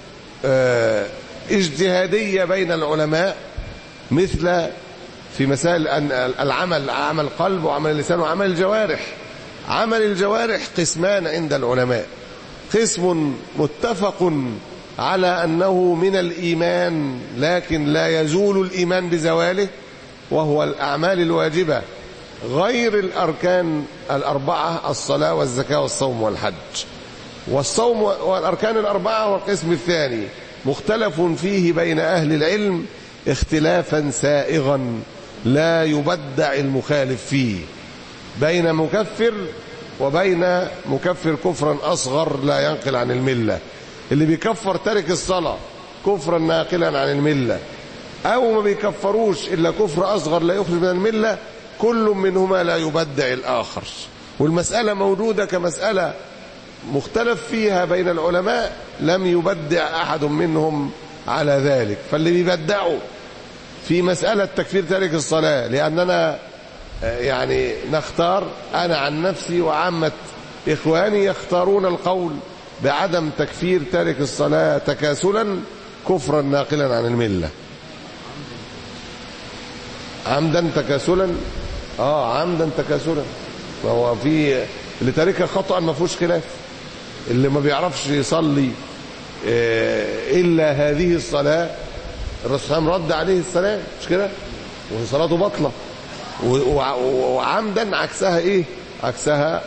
اجتهادية بين العلماء، مثل في مسائل العمل، عمل قلب وعمل اللسان وعمل الجوارح. عمل الجوارح قسمان عند العلماء، قسم متفق على أنه من الإيمان لكن لا يزول الإيمان بزواله، وهو الأعمال الواجبة غير الأركان الأربعة، الصلاة والزكاة والصوم والحج. والصوم والأركان الأربعة والقسم الثاني مختلف فيه بين أهل العلم اختلافا سائغا لا يبدع المخالف فيه، بين مكفر وبين مكفر كفرا أصغر لا ينقل عن الملة. اللي بيكفر ترك الصلاة كفرا ناقلا عن الملة، أو ما بيكفروش إلا كفر أصغر لا يخرج من الملة، كل منهما لا يبدع الآخر. والمسألة موجودة كمسألة مختلف فيها بين العلماء، لم يبدع أحد منهم على ذلك. فاللي بيبدعوا في مسألة تكفير تارك الصلاة، لأننا يعني نختار، أنا عن نفسي وعامة إخواني يختارون القول بعدم تكفير تارك الصلاة تكاسلا كفرا ناقلا عن الملة. عمدا تكاسلا، اه عمدا تكاسلا. فهو في اللي تاركها خطأ ما فيهوش خلاف، اللي ما بيعرفش يصلي إلا هذه الصلاة الرسول رد عليه السلام، مش كده؟ وصلاته بطلة. وعمدا عكسها إيه؟ عكسها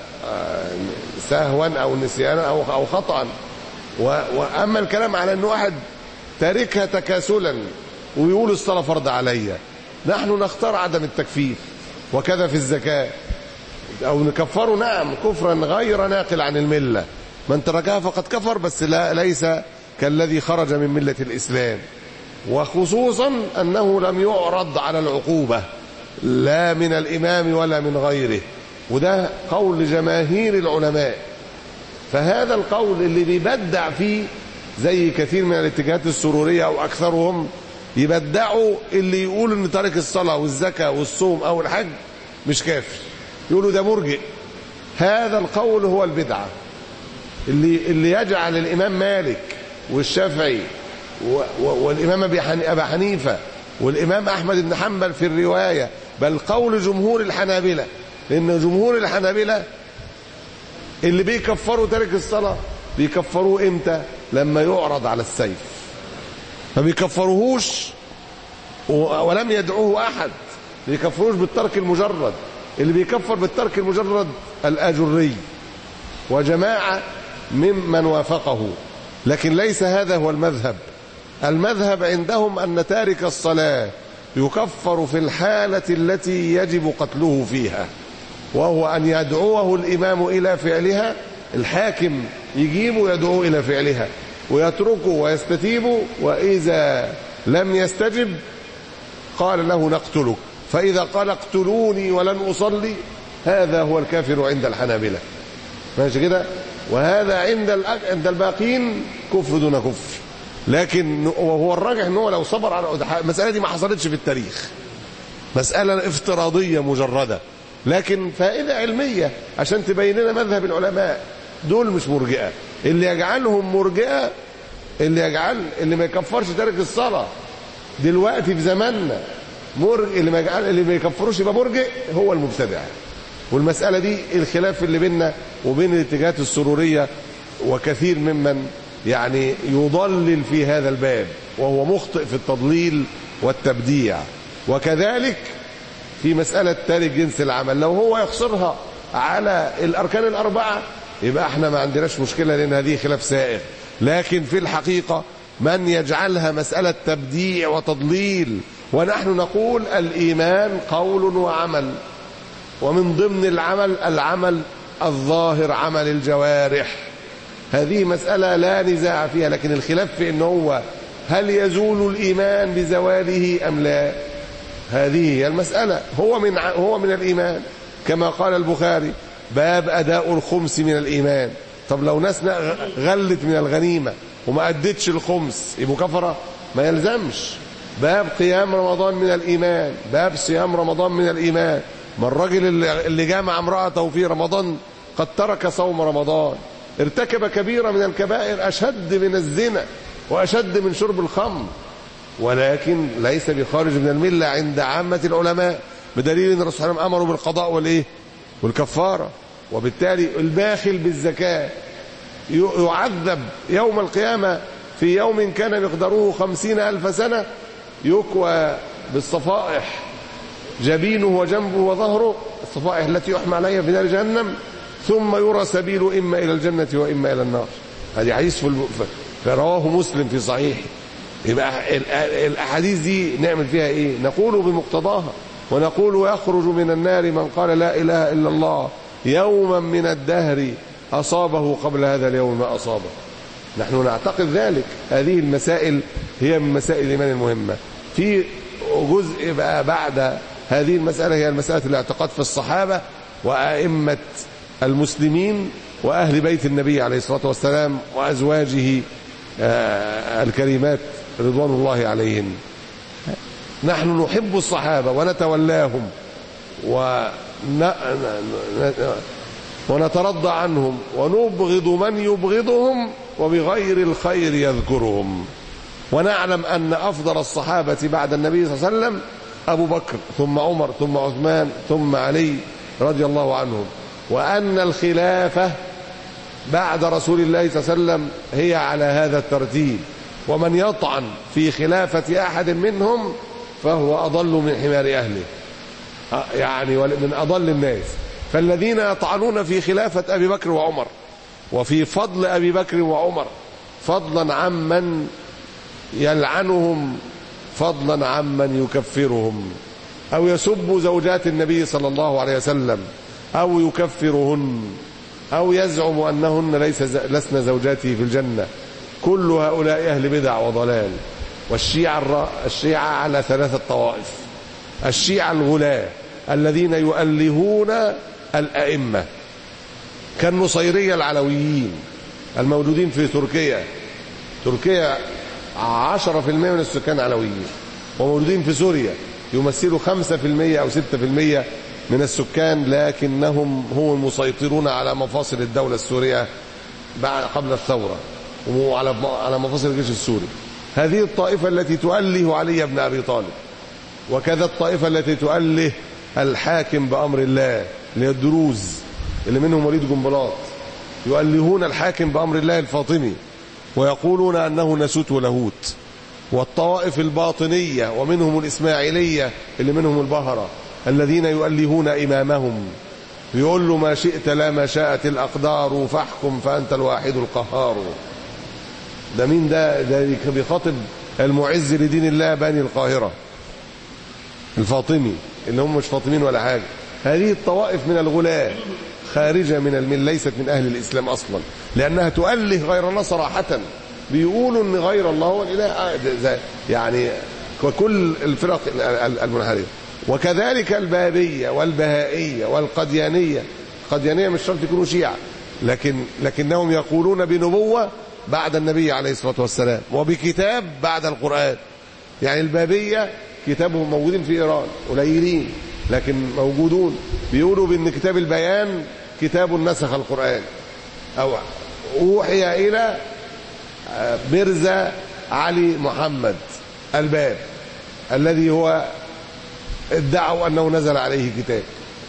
سهوا أو نسيانا أو أو خطأ. وأما الكلام على أنه واحد تاركها تكاسلا ويقول الصلاة فرض عليا، نحن نختار عدم التكفير. وكذا في الزكاة، أو نكفره نعم كفرا غير ناقل عن الملة، من تركها فقد كفر، بس لا ليس كالذي خرج من ملة الإسلام. وخصوصا أنه لم يعرض على العقوبة لا من الإمام ولا من غيره، وده قول جماهير العلماء. فهذا القول اللي بيبدع فيه زي كثير من الاتجاهات السرورية أو أكثرهم يبدعوا اللي يقول ان تارك الصلاة والزكاة والصوم أو الحج مش كافر، يقولوا ده مرجئ. هذا القول هو البدعة اللي اللي يجعل الإمام مالك والشافعي والإمام أبي حنيفة والإمام أحمد بن حنبل في الرواية، بل قول جمهور الحنابلة، لأن جمهور الحنابلة اللي بيكفروا تارك الصلاة بيكفروه إمتى؟ لما يعرض على السيف، ما بيكفروهوش ولم يدعوه أحد، بيكفروش بالترك المجرد. اللي بيكفر بالترك المجرد الآجري وجماعة ممن وافقه، لكن ليس هذا هو المذهب. المذهب عندهم أن تارك الصلاة يكفر في الحالة التي يجب قتله فيها، وهو أن يدعوه الإمام إلى فعلها، الحاكم يجيبه يدعوه إلى فعلها ويتركه ويستتيبه، وإذا لم يستجب قال له نقتلك. فإذا قال اقتلوني ولن أصلي هذا هو الكافر عند الحنابلة، ماشي كده؟ وهذا عند عند الباقين كفر دون كفر. لكن وهو الراجح ان هو لو صبر على المسألة دي ما حصلتش في التاريخ، مسألة افتراضية مجردة، لكن فائدة علمية عشان تبين لنا مذهب العلماء. دول مش مرجئة، اللي يجعلهم مرجئة اللي يجعل اللي ما يكفرش تارك الصلاة دلوقتي في زماننا مرجئ، اللي ما يجعل اللي ما يكفروش يبقى مرجئ هو المبتدع. والمسألة دي الخلاف اللي بيننا وبين الاتجاهات السرورية، وكثير ممن يعني يضلل في هذا الباب وهو مخطئ في التضليل والتبديع. وكذلك في مسألة تارك جنس العمل، لو هو يقصرها على الأركان الأربعة يبقى احنا ما عندناش مشكلة، لأن هذه خلاف سائغ. لكن في الحقيقة من يجعلها مسألة تبديع وتضليل، ونحن نقول الإيمان قول وعمل، ومن ضمن العمل العمل الظاهر عمل الجوارح، هذه مسألة لا نزاع فيها. لكن الخلاف في أنه هو هل يزول الإيمان بزواله أم لا، هذه هي المسألة. هو من هو من الإيمان كما قال البخاري باب أداء الخمس من الإيمان. طب لو ناس غلت من الغنيمة وما أدتش الخمس يبقوا كفرة؟ ما يلزمش. باب قيام رمضان من الإيمان، باب صيام رمضان من الإيمان. ما الرجل اللي جامع امرأته في رمضان قد ترك صوم رمضان، ارتكب كبيرة من الكبائر أشد من الزنا وأشد من شرب الخمر، ولكن ليس بخارج من الملة عند عامة العلماء، بدليل أن الرسول صلى الله عليه وسلم أمروا بالقضاء والإيه والكفارة. وبالتالي الباخل بالزكاة يعذب يوم القيامة في يوم كان مقداره خمسين ألف سنة، يكوى بالصفائح جبينه وجنبه وظهره، الصفائح التي يحمى عليها في نار جهنم، ثم يرى سبيله إما إلى الجنة وإما إلى النار. هذه حديث رواه مسلم في صحيح. يبقى الأحاديث دي نعمل فيها إيه؟ نقول بمقتضاها، ونقول يخرج من النار من قال لا إله إلا الله يوما من الدهر أصابه قبل هذا اليوم ما أصابه. نحن نعتقد ذلك. هذه المسائل هي من مسائل الإيمان المهمة. في جزء بقى بعد هذه المسألة، هي المسألة الاعتقاد في الصحابة وأئمة المسلمين وأهل بيت النبي عليه الصلاة والسلام وأزواجه الكريمات رضوان الله عليهم. نحن نحب الصحابة ونتولاهم ونترضى عنهم ونبغض من يبغضهم وبغير الخير يذكرهم. ونعلم أن أفضل الصحابة بعد النبي صلى الله عليه وسلم أبو بكر ثم عمر ثم عثمان ثم علي رضي الله عنهم، وأن الخلافة بعد رسول الله صلى الله عليه وسلم هي على هذا الترتيب، ومن يطعن في خلافة أحد منهم فهو أضل من حمار أهله، يعني من أضل الناس. فالذين يطعنون في خلافة أبي بكر وعمر وفي فضل أبي بكر وعمر فضلا عمن يلعنهم، فضلا عمن يكفرهم أو يسب زوجات النبي صلى الله عليه وسلم أو يكفرهن أو يزعم أنهن ليس لسن زوجاته في الجنة، كل هؤلاء أهل بدع وضلال. والشيعة الشيعة على ثلاثة طوائف: الشيعة الغلاة الذين يؤلهون الأئمة كالنصيرية العلويين الموجودين في تركيا. تركيا عشرة في المئة من السكان علويين، وموجودين في سوريا يمثلوا خمسة في المئة أو ستة في المئة من السكان، لكنهم هم المسيطرون على مفاصل الدولة السورية بعد قبل الثورة وعلى على مفاصل الجيش السوري. هذه الطائفة التي تؤله علي بن أبي طالب، وكذا الطائفة التي تؤله الحاكم بأمر الله اللي هي الدروز اللي منهم وليد جنبلاط، يؤلهون الحاكم بأمر الله الفاطمي ويقولون أنه نسوت ولاهوت. والطوائف الباطنية ومنهم الإسماعيلية اللي منهم البهرة الذين يؤلهون إمامهم، يقول له ما شئت لا ما شاءت الأقدار فاحكم فأنت الواحد القهار. ده مين ده؟ ده بيخاطب المعز لدين الله بني القاهرة الفاطمي اللي هم مش فاطمين ولا حاجة. هذه الطوائف من الغلاة خارجة من المل، ليست من أهل الإسلام أصلا، لأنها تؤله غير الله صراحة. بيقولوا أن غير الله هو الإله، يعني وكل الفرق المنحرفة. وكذلك البابية والبهائية والقديانية. القديانية مش شرط يكونوا شيعة، لكن لكنهم يقولون بنبوة بعد النبي عليه الصلاة والسلام وبكتاب بعد القرآن. يعني البابية كتابهم موجودين في إيران قليلين لكن موجودون، بيقولوا بأن كتاب البيان كتاب نسخ القرآن، أو أوحي إلى ميرزا علي محمد الباب الذي هو ادعوا أنه نزل عليه كتاب.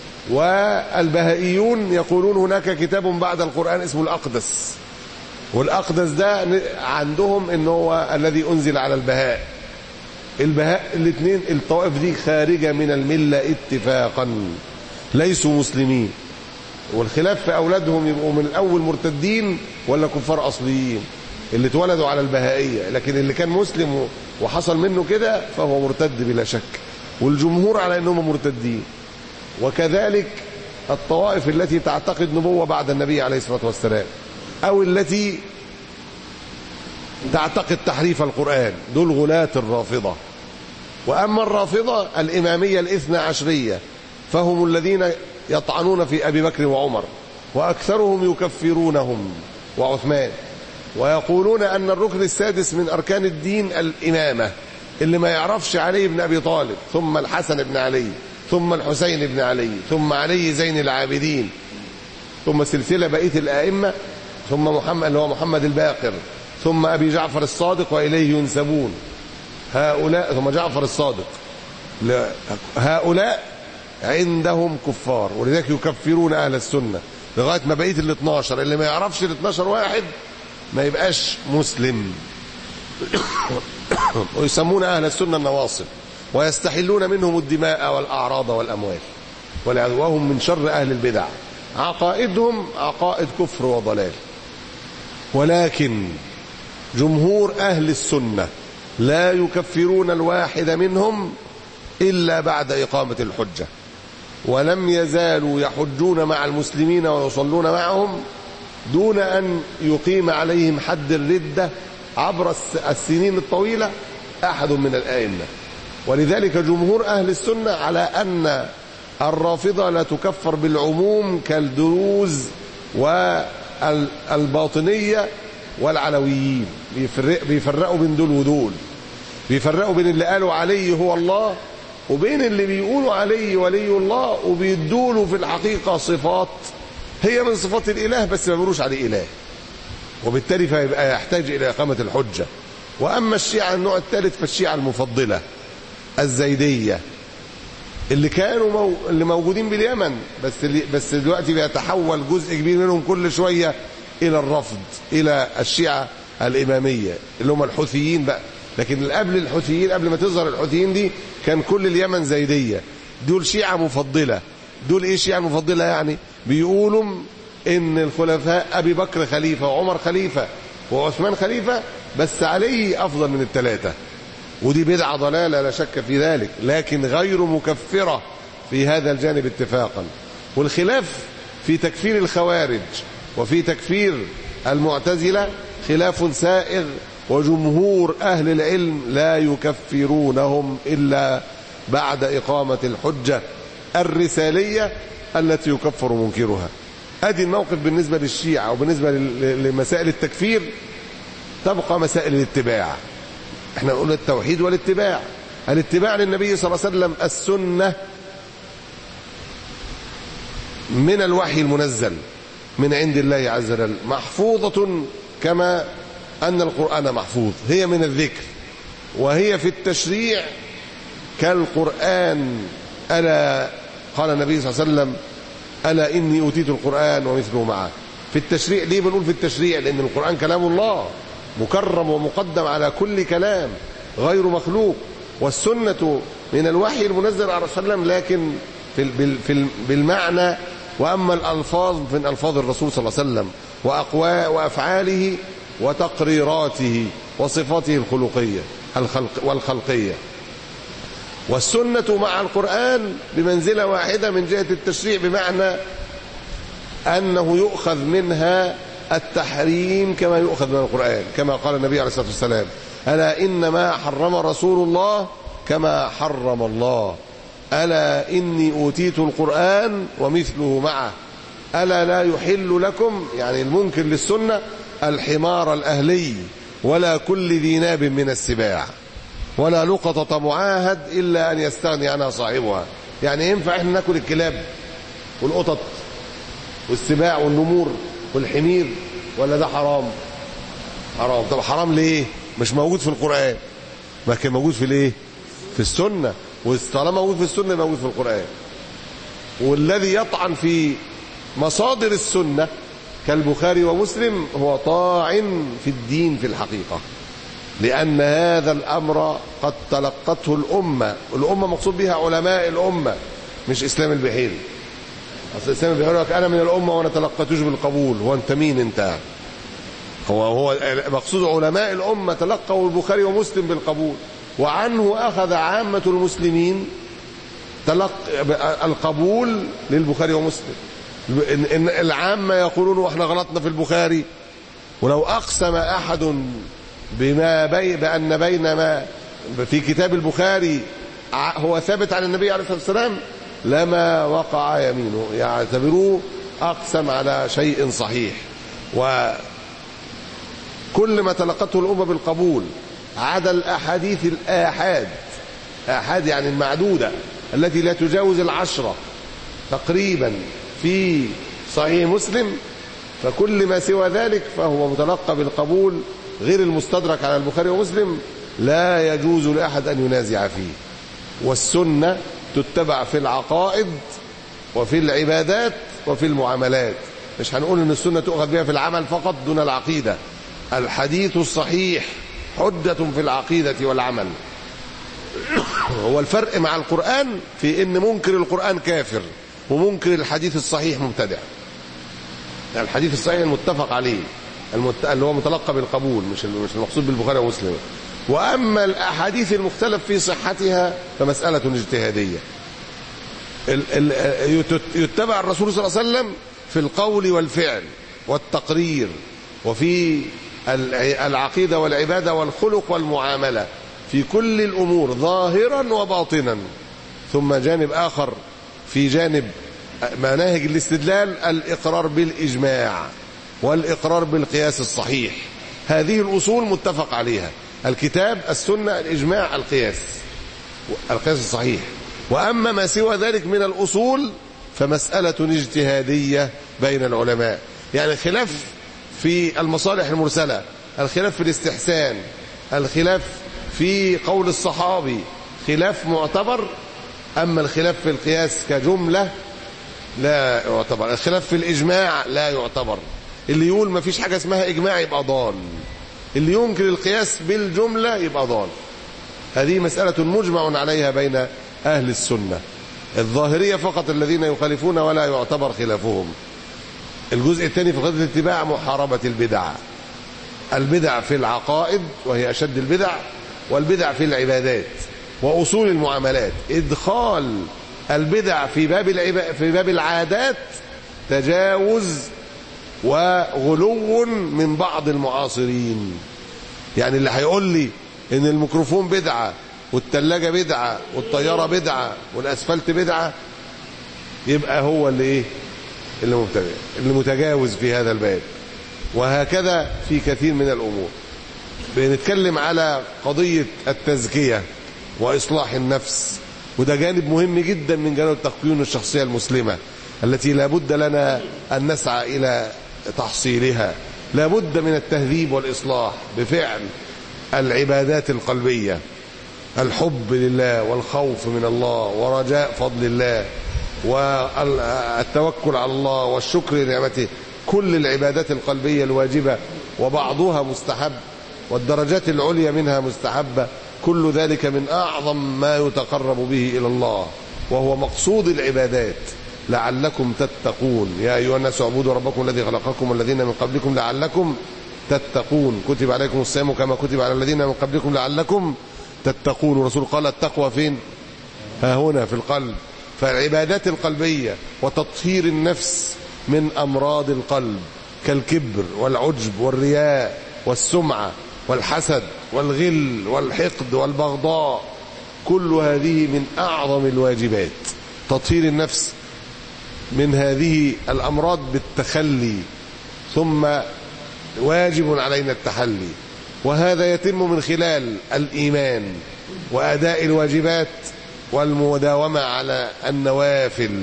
والبهائيون يقولون هناك كتاب بعد القرآن اسمه الأقدس، والأقدس ده عندهم إنه هو الذي أنزل على البهاء. البهاء الاثنين الطوائف دي خارجة من الملة اتفاقا، ليسوا مسلمين. والخلاف في أولادهم يبقوا من الأول مرتدين ولا كفار أصليين، اللي اتولدوا على البهائية، لكن اللي كان مسلم وحصل منه كده فهو مرتد بلا شك، والجمهور على أنهم مرتدين. وكذلك الطوائف التي تعتقد نبوة بعد النبي عليه الصلاة والسلام، أو التي تعتقد تحريف القرآن، دول غلاة الرافضة. وأما الرافضة الإمامية الاثنى عشرية فهم الذين يطعنون في أبي بكر وعمر، وأكثرهم يكفرونهم وعثمان، ويقولون أن الركن السادس من أركان الدين الإمامة، اللي ما يعرفش علي بن أبي طالب ثم الحسن بن علي ثم الحسين بن علي ثم علي زين العابدين ثم سلسلة بقية الآئمة ثم محمد اللي هو محمد الباقر ثم أبي جعفر الصادق وإليه ينسبون هؤلاء ثم جعفر الصادق، هؤلاء عندهم كفار، ولذلك يكفرون أهل السنة لغاية ما بقية ال اثناشر اللي ما يعرفش ال اثناشر واحد ما يبقاش مسلم. ويسمون أهل السنة النواصب، ويستحلون منهم الدماء والأعراض والأموال، وهم من شر أهل البدع، عقائدهم عقائد كفر وضلال. ولكن جمهور أهل السنة لا يكفرون الواحد منهم إلا بعد إقامة الحجة، ولم يزالوا يحجون مع المسلمين ويصلون معهم دون أن يقيم عليهم حد الردة عبر السنين الطويلة أحد من الآئمة. ولذلك جمهور أهل السنة على أن الرافضة لا تكفر بالعموم كالدروز والباطنية والعلويين. بيفرق بيفرقوا بين دول ودول، بيفرقوا بين اللي قالوا علي هو الله وبين اللي بيقولوا علي ولي الله وبيدوله في الحقيقة صفات هي من صفات الإله بس ما بيقولوش عليه إله، وبالتالي فيبقى يحتاج إلى إقامة الحجة. وأما الشيعة النوع الثالث فالشيعة المفضلة الزيدية اللي كانوا مو... اللي موجودين باليمن، بس اللي... بس دلوقتي بيتحول جزء كبير منهم كل شوية إلى الرفض، إلى الشيعة الإمامية اللي هم الحوثيين بقى. لكن قبل الحوثيين، قبل ما تظهر الحوثيين دي، كان كل اليمن زيدية. دول شيعة مفضلة. دول إيه شيعة مفضلة؟ يعني بيقولوا إن الخلفاء أبي بكر خليفة وعمر خليفة وعثمان خليفة، بس علي أفضل من الثلاثة. ودي بدعة ضلالة لا شك في ذلك، لكن غير مكفرة في هذا الجانب اتفاقا. والخلاف في تكفير الخوارج وفي تكفير المعتزلة خلاف سائغ، وجمهور أهل العلم لا يكفرونهم إلا بعد إقامة الحجة الرسالية التي يكفر منكرها. أدي الموقف بالنسبة للشيعة. وبالنسبة لمسائل التكفير تبقى مسائل الاتباع. احنا نقول التوحيد والاتباع. الاتباع للنبي صلى الله عليه وسلم، السنة من الوحي المنزل من عند الله عز وجل، محفوظة كما أن القرآن محفوظ. هي من الذكر وهي في التشريع كالقرآن. ألا قال النبي صلى الله عليه وسلم: ألا إني أوتيت القرآن ومثله معه. في التشريع. ليه بنقول في التشريع؟ لأن القرآن كلام الله مكرم ومقدم على كل كلام غير مخلوق. والسنة من الوحي المنزل على رسول الله، لكن في بالمعنى. وأما الألفاظ من ألفاظ الرسول صلى الله عليه وسلم وأقوى وأفعاله وتقريراته وصفاته الخلقية والخلقية. والسنة مع القرآن بمنزلة واحدة من جهة التشريع، بمعنى أنه يؤخذ منها التحريم كما يؤخذ من القرآن، كما قال النبي عليه الصلاة والسلام: ألا إنما حرم رسول الله كما حرم الله، ألا إني أوتيت القرآن ومثله معه، ألا لا يحل لكم، يعني المنكر للسنة، الحمار الأهلي ولا كل ذي ناب من السباع ولا لقطة معاهد إلا أن يستغني عنها صاحبها. يعني ينفع إحنا ناكل الكلاب والقطط والسباع والنمور والحمير، ولا ده حرام؟ حرام. طب حرام ليه؟ مش موجود في القرآن، ما كان موجود في الايه؟ في السنة. وطالما موجود في السنة موجود في القرآن. والذي يطعن في مصادر السنة كالبخاري ومسلم هو طاعن في الدين في الحقيقة، لأن هذا الأمر قد تلقته الأمة. الأمة مقصود بها علماء الأمة، مش إسلام البحيري. أصل إسلام البحيري يقول لك أنا من الأمة وأنا تلقتوش بالقبول. هو أنت مين أنت؟ هو هو مقصود علماء الأمة تلقوا البخاري ومسلم بالقبول، وعنه أخذ عامة المسلمين تلق القبول للبخاري ومسلم. إن العامة يقولون وإحنا غلطنا في البخاري، ولو أقسم أحد بما بي بأن بين ما في كتاب البخاري هو ثابت عن النبي عليه الصلاة والسلام لما وقع يمينه، يعتبروه أقسم على شيء صحيح. وكل ما تلقته الأمة بالقبول عدا الأحاديث الآحاد، آحاد يعني المعدودة التي لا تجاوز العشرة تقريبا في صحيح مسلم، فكل ما سوى ذلك فهو متلقى بالقبول غير المستدرك على البخاري ومسلم، لا يجوز لأحد أن ينازع فيه. والسنة تتبع في العقائد وفي العبادات وفي المعاملات. مش هنقول ان السنة تؤخذ بها في العمل فقط دون العقيدة. الحديث الصحيح حجة في العقيدة والعمل. هو الفرق مع القرآن في ان منكر القرآن كافر ومنكر الحديث الصحيح مبتدع. الحديث الصحيح المتفق عليه اللي هو متلقى بالقبول، مش مش المقصود بالبخاري ومسلم. وأما الأحاديث المختلف في صحتها فمسألة اجتهادية. يتبع الرسول صلى الله عليه وسلم في القول والفعل والتقرير، وفي العقيدة والعبادة والخلق والمعاملة. في كل الأمور ظاهرا وباطنا. ثم جانب آخر في جانب مناهج الاستدلال الإقرار بالإجماع والإقرار بالقياس الصحيح. هذه الأصول متفق عليها: الكتاب، السنة، الإجماع، القياس، القياس الصحيح. وأما ما سوى ذلك من الأصول فمسألة اجتهادية بين العلماء، يعني خلاف في المصالح المرسلة، الخلاف في الاستحسان، الخلاف في قول الصحابي، خلاف معتبر. أما الخلاف في القياس كجملة لا يعتبر، الخلاف في الإجماع لا يعتبر. اللي يقول ما فيش حاجة اسمها إجماع يبقى ضال، اللي ينكر القياس بالجملة يبقى ضال. هذه مسألة مجمع عليها بين أهل السنة. الظاهرية فقط الذين يخالفون ولا يعتبر خلافهم. الجزء الثاني في قضية الاتباع محاربة البدع، البدع في العقائد وهي أشد البدع، والبدع في العبادات وأصول المعاملات. إدخال البدع في باب العب... في باب العادات تجاوز وغلو من بعض المعاصرين. يعني اللي هيقول لي إن الميكروفون بدعة والثلاجة بدعة والطيارة بدعة والأسفلت بدعة يبقى هو اللي إيه اللي مبتدع، اللي متجاوز في هذا الباب. وهكذا في كثير من الأمور. بنتكلم على قضية التزكية وإصلاح النفس، وده جانب مهم جدا من جانب تقويم الشخصية المسلمة التي لا بد لنا أن نسعى إلى تحصيلها. لا بد من التهذيب والإصلاح بفعل العبادات القلبية، الحب لله والخوف من الله ورجاء فضل الله والتوكل على الله والشكر لنعمته. كل العبادات القلبية الواجبة وبعضها مستحب والدرجات العليا منها مستحبة، كل ذلك من أعظم ما يتقرب به إلى الله، وهو مقصود العبادات: لعلكم تتقون يا أيها الناس اعبدوا ربكم الذي خلقكم والذين من قبلكم لعلكم تتقون. كتب عليكم الصيام كما كتب على الذين من قبلكم لعلكم تتقون. والرسول قال التقوى فين؟ ها هنا في القلب. فالعبادات القلبية وتطهير النفس من أمراض القلب كالكبر والعجب والرياء والسمعة والحسد والغل والحقد والبغضاء، كل هذه من أعظم الواجبات. تطهير النفس من هذه الأمراض بالتخلي، ثم واجب علينا التحلي، وهذا يتم من خلال الإيمان وأداء الواجبات والمداومة على النوافل.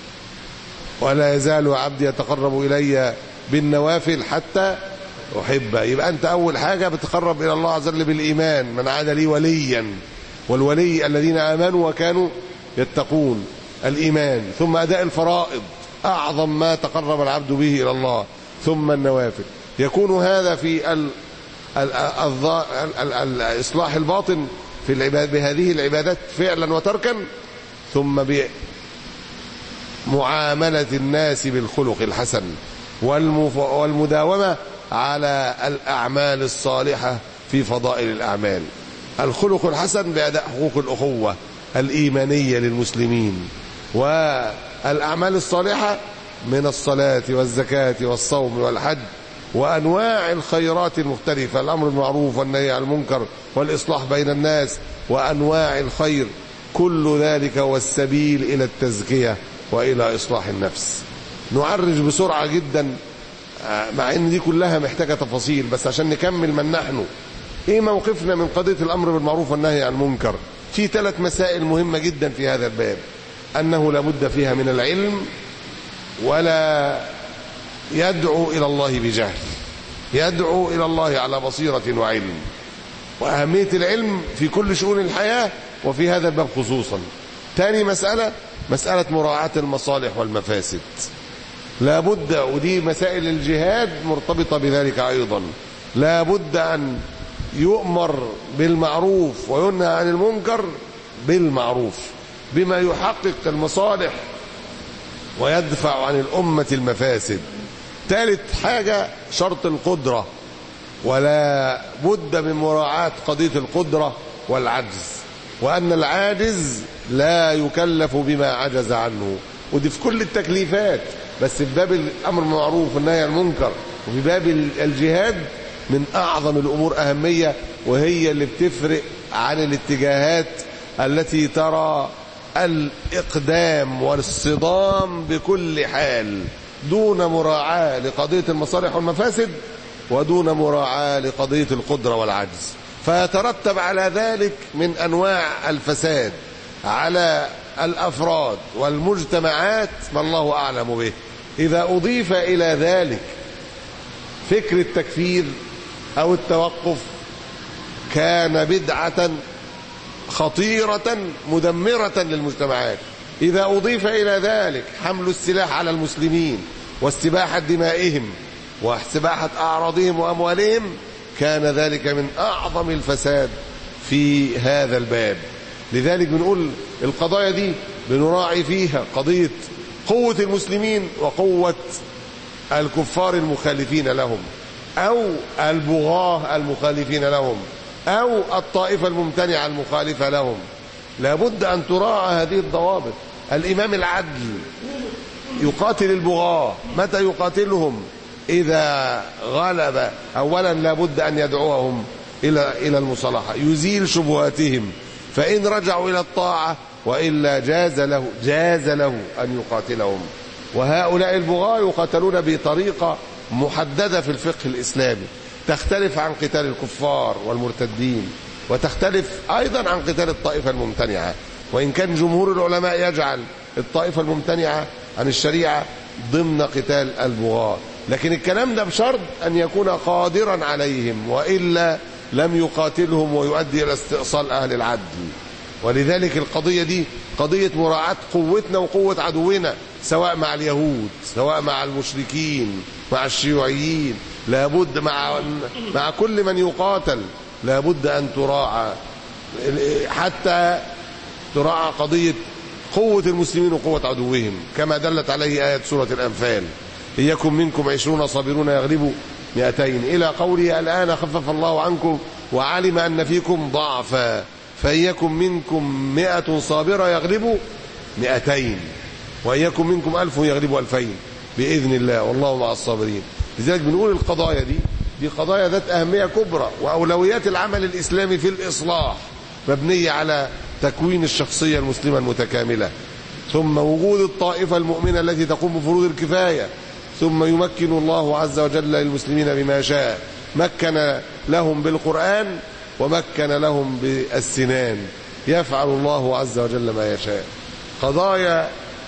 ولا يزال عبدي يتقرب إلي بالنوافل حتى أحبه. يبقى أنت أول حاجة بتقرب إلى الله عز وجل بالإيمان: من عاد لي وليا، والولي الذين آمنوا وكانوا يتقون. الإيمان، ثم أداء الفرائض أعظم ما تقرب العبد به إلى الله، ثم النوافل. يكون هذا في ال ال ال ال الإصلاح الباطن في العباد بهذه العبادات فعلا وتركا، ثم بمعاملة الناس بالخلق الحسن والمداومة على الأعمال الصالحة في فضائل الأعمال. الخلق الحسن بأداء حقوق الأخوة الإيمانية للمسلمين، والأعمال الصالحة من الصلاة والزكاة والصوم والحج وأنواع الخيرات المختلفة، الأمر بالمعروف والنهي عن المنكر والإصلاح بين الناس وأنواع الخير. كل ذلك هو السبيل إلى التزكية وإلى إصلاح النفس. نعرج بسرعة جدا مع أن دي كلها محتاجة تفاصيل، بس عشان نكمل من نحن. إيه موقفنا من قضية الأمر بالمعروف والنهي عن المنكر؟ في ثلاث مسائل مهمة جدا في هذا الباب: أنه لابد فيها من العلم، ولا يدعو إلى الله بجهل، يدعو إلى الله على بصيرة وعلم. وأهمية العلم في كل شؤون الحياة وفي هذا الباب خصوصا. ثاني مسألة مسألة مراعاة المصالح والمفاسد. لابد، ودي مسائل الجهاد مرتبطة بذلك أيضا، لابد أن يؤمر بالمعروف وينهى عن المنكر بالمعروف بما يحقق المصالح ويدفع عن الأمة المفاسد. ثالث حاجة شرط القدرة، ولا بد من مراعاة قضية القدرة والعجز، وأن العاجز لا يكلف بما عجز عنه. ودي في كل التكليفات، بس في باب الأمر بالمعروف والنهي عن المنكر وفي باب الجهاد من أعظم الأمور أهمية، وهي اللي بتفرق عن الاتجاهات التي ترى الإقدام والصدام بكل حال دون مراعاة لقضية المصالح والمفاسد ودون مراعاة لقضية القدرة والعجز، فيترتب على ذلك من أنواع الفساد على الأفراد والمجتمعات ما الله أعلم به. إذا أضيف إلى ذلك فكر التكفير أو التوقف كان بدعة خطيرة مدمرة للمجتمعات. إذا أضيف إلى ذلك حمل السلاح على المسلمين واستباحة دمائهم واستباحة أعراضهم وأموالهم كان ذلك من أعظم الفساد في هذا الباب. لذلك بنقول القضايا دي بنراعي فيها قضية قوة المسلمين وقوة الكفار المخالفين لهم أو البغاة المخالفين لهم أو الطائفة الممتنعة المخالفة لهم. لابد أن تراعى هذه الضوابط. الإمام العدل يقاتل البغاة، متى يقاتلهم؟ إذا غلب أولا لابد أن يدعوهم إلى إلى المصالحة، يزيل شبهاتهم، فإن رجعوا إلى الطاعة وإلا جاز له جاز له أن يقاتلهم. وهؤلاء البغاة يقاتلون بطريقة محددة في الفقه الإسلامي تختلف عن قتال الكفار والمرتدين، وتختلف أيضا عن قتال الطائفة الممتنعة، وإن كان جمهور العلماء يجعل الطائفة الممتنعة عن الشريعة ضمن قتال البغاة، لكن الكلام ده بشرط أن يكون قادرا عليهم، وإلا لم يقاتلهم ويؤدي إلى استئصال أهل العدل. ولذلك القضية دي قضية مراعاة قوتنا وقوة عدونا، سواء مع اليهود سواء مع المشركين مع الشيوعيين، لابد مع مع كل من يقاتل لابد أن تراعى، حتى تراعى قضية قوة المسلمين وقوة عدوهم كما دلت عليه آية سورة الأنفال: إن يكن منكم عشرون صابرون يغلبوا مئتين، إلى قوله: الآن خفف الله عنكم وعلم أن فيكم ضعفا فإن يكن منكم مئة صابرة يغلبوا مئتين وإن يكن منكم ألف يغلبوا ألفين بإذن الله والله مع الصابرين. لذلك بنقول القضايا دي دي قضايا ذات أهمية كبرى، وأولويات العمل الإسلامي في الإصلاح مبنية على تكوين الشخصية المسلمة المتكاملة، ثم وجود الطائفة المؤمنة التي تقوم بفروض الكفاية، ثم يمكن الله عز وجل للمسلمين بما شاء، مكن لهم بالقرآن ومكن لهم بالسنان، يفعل الله عز وجل ما يشاء. قضايا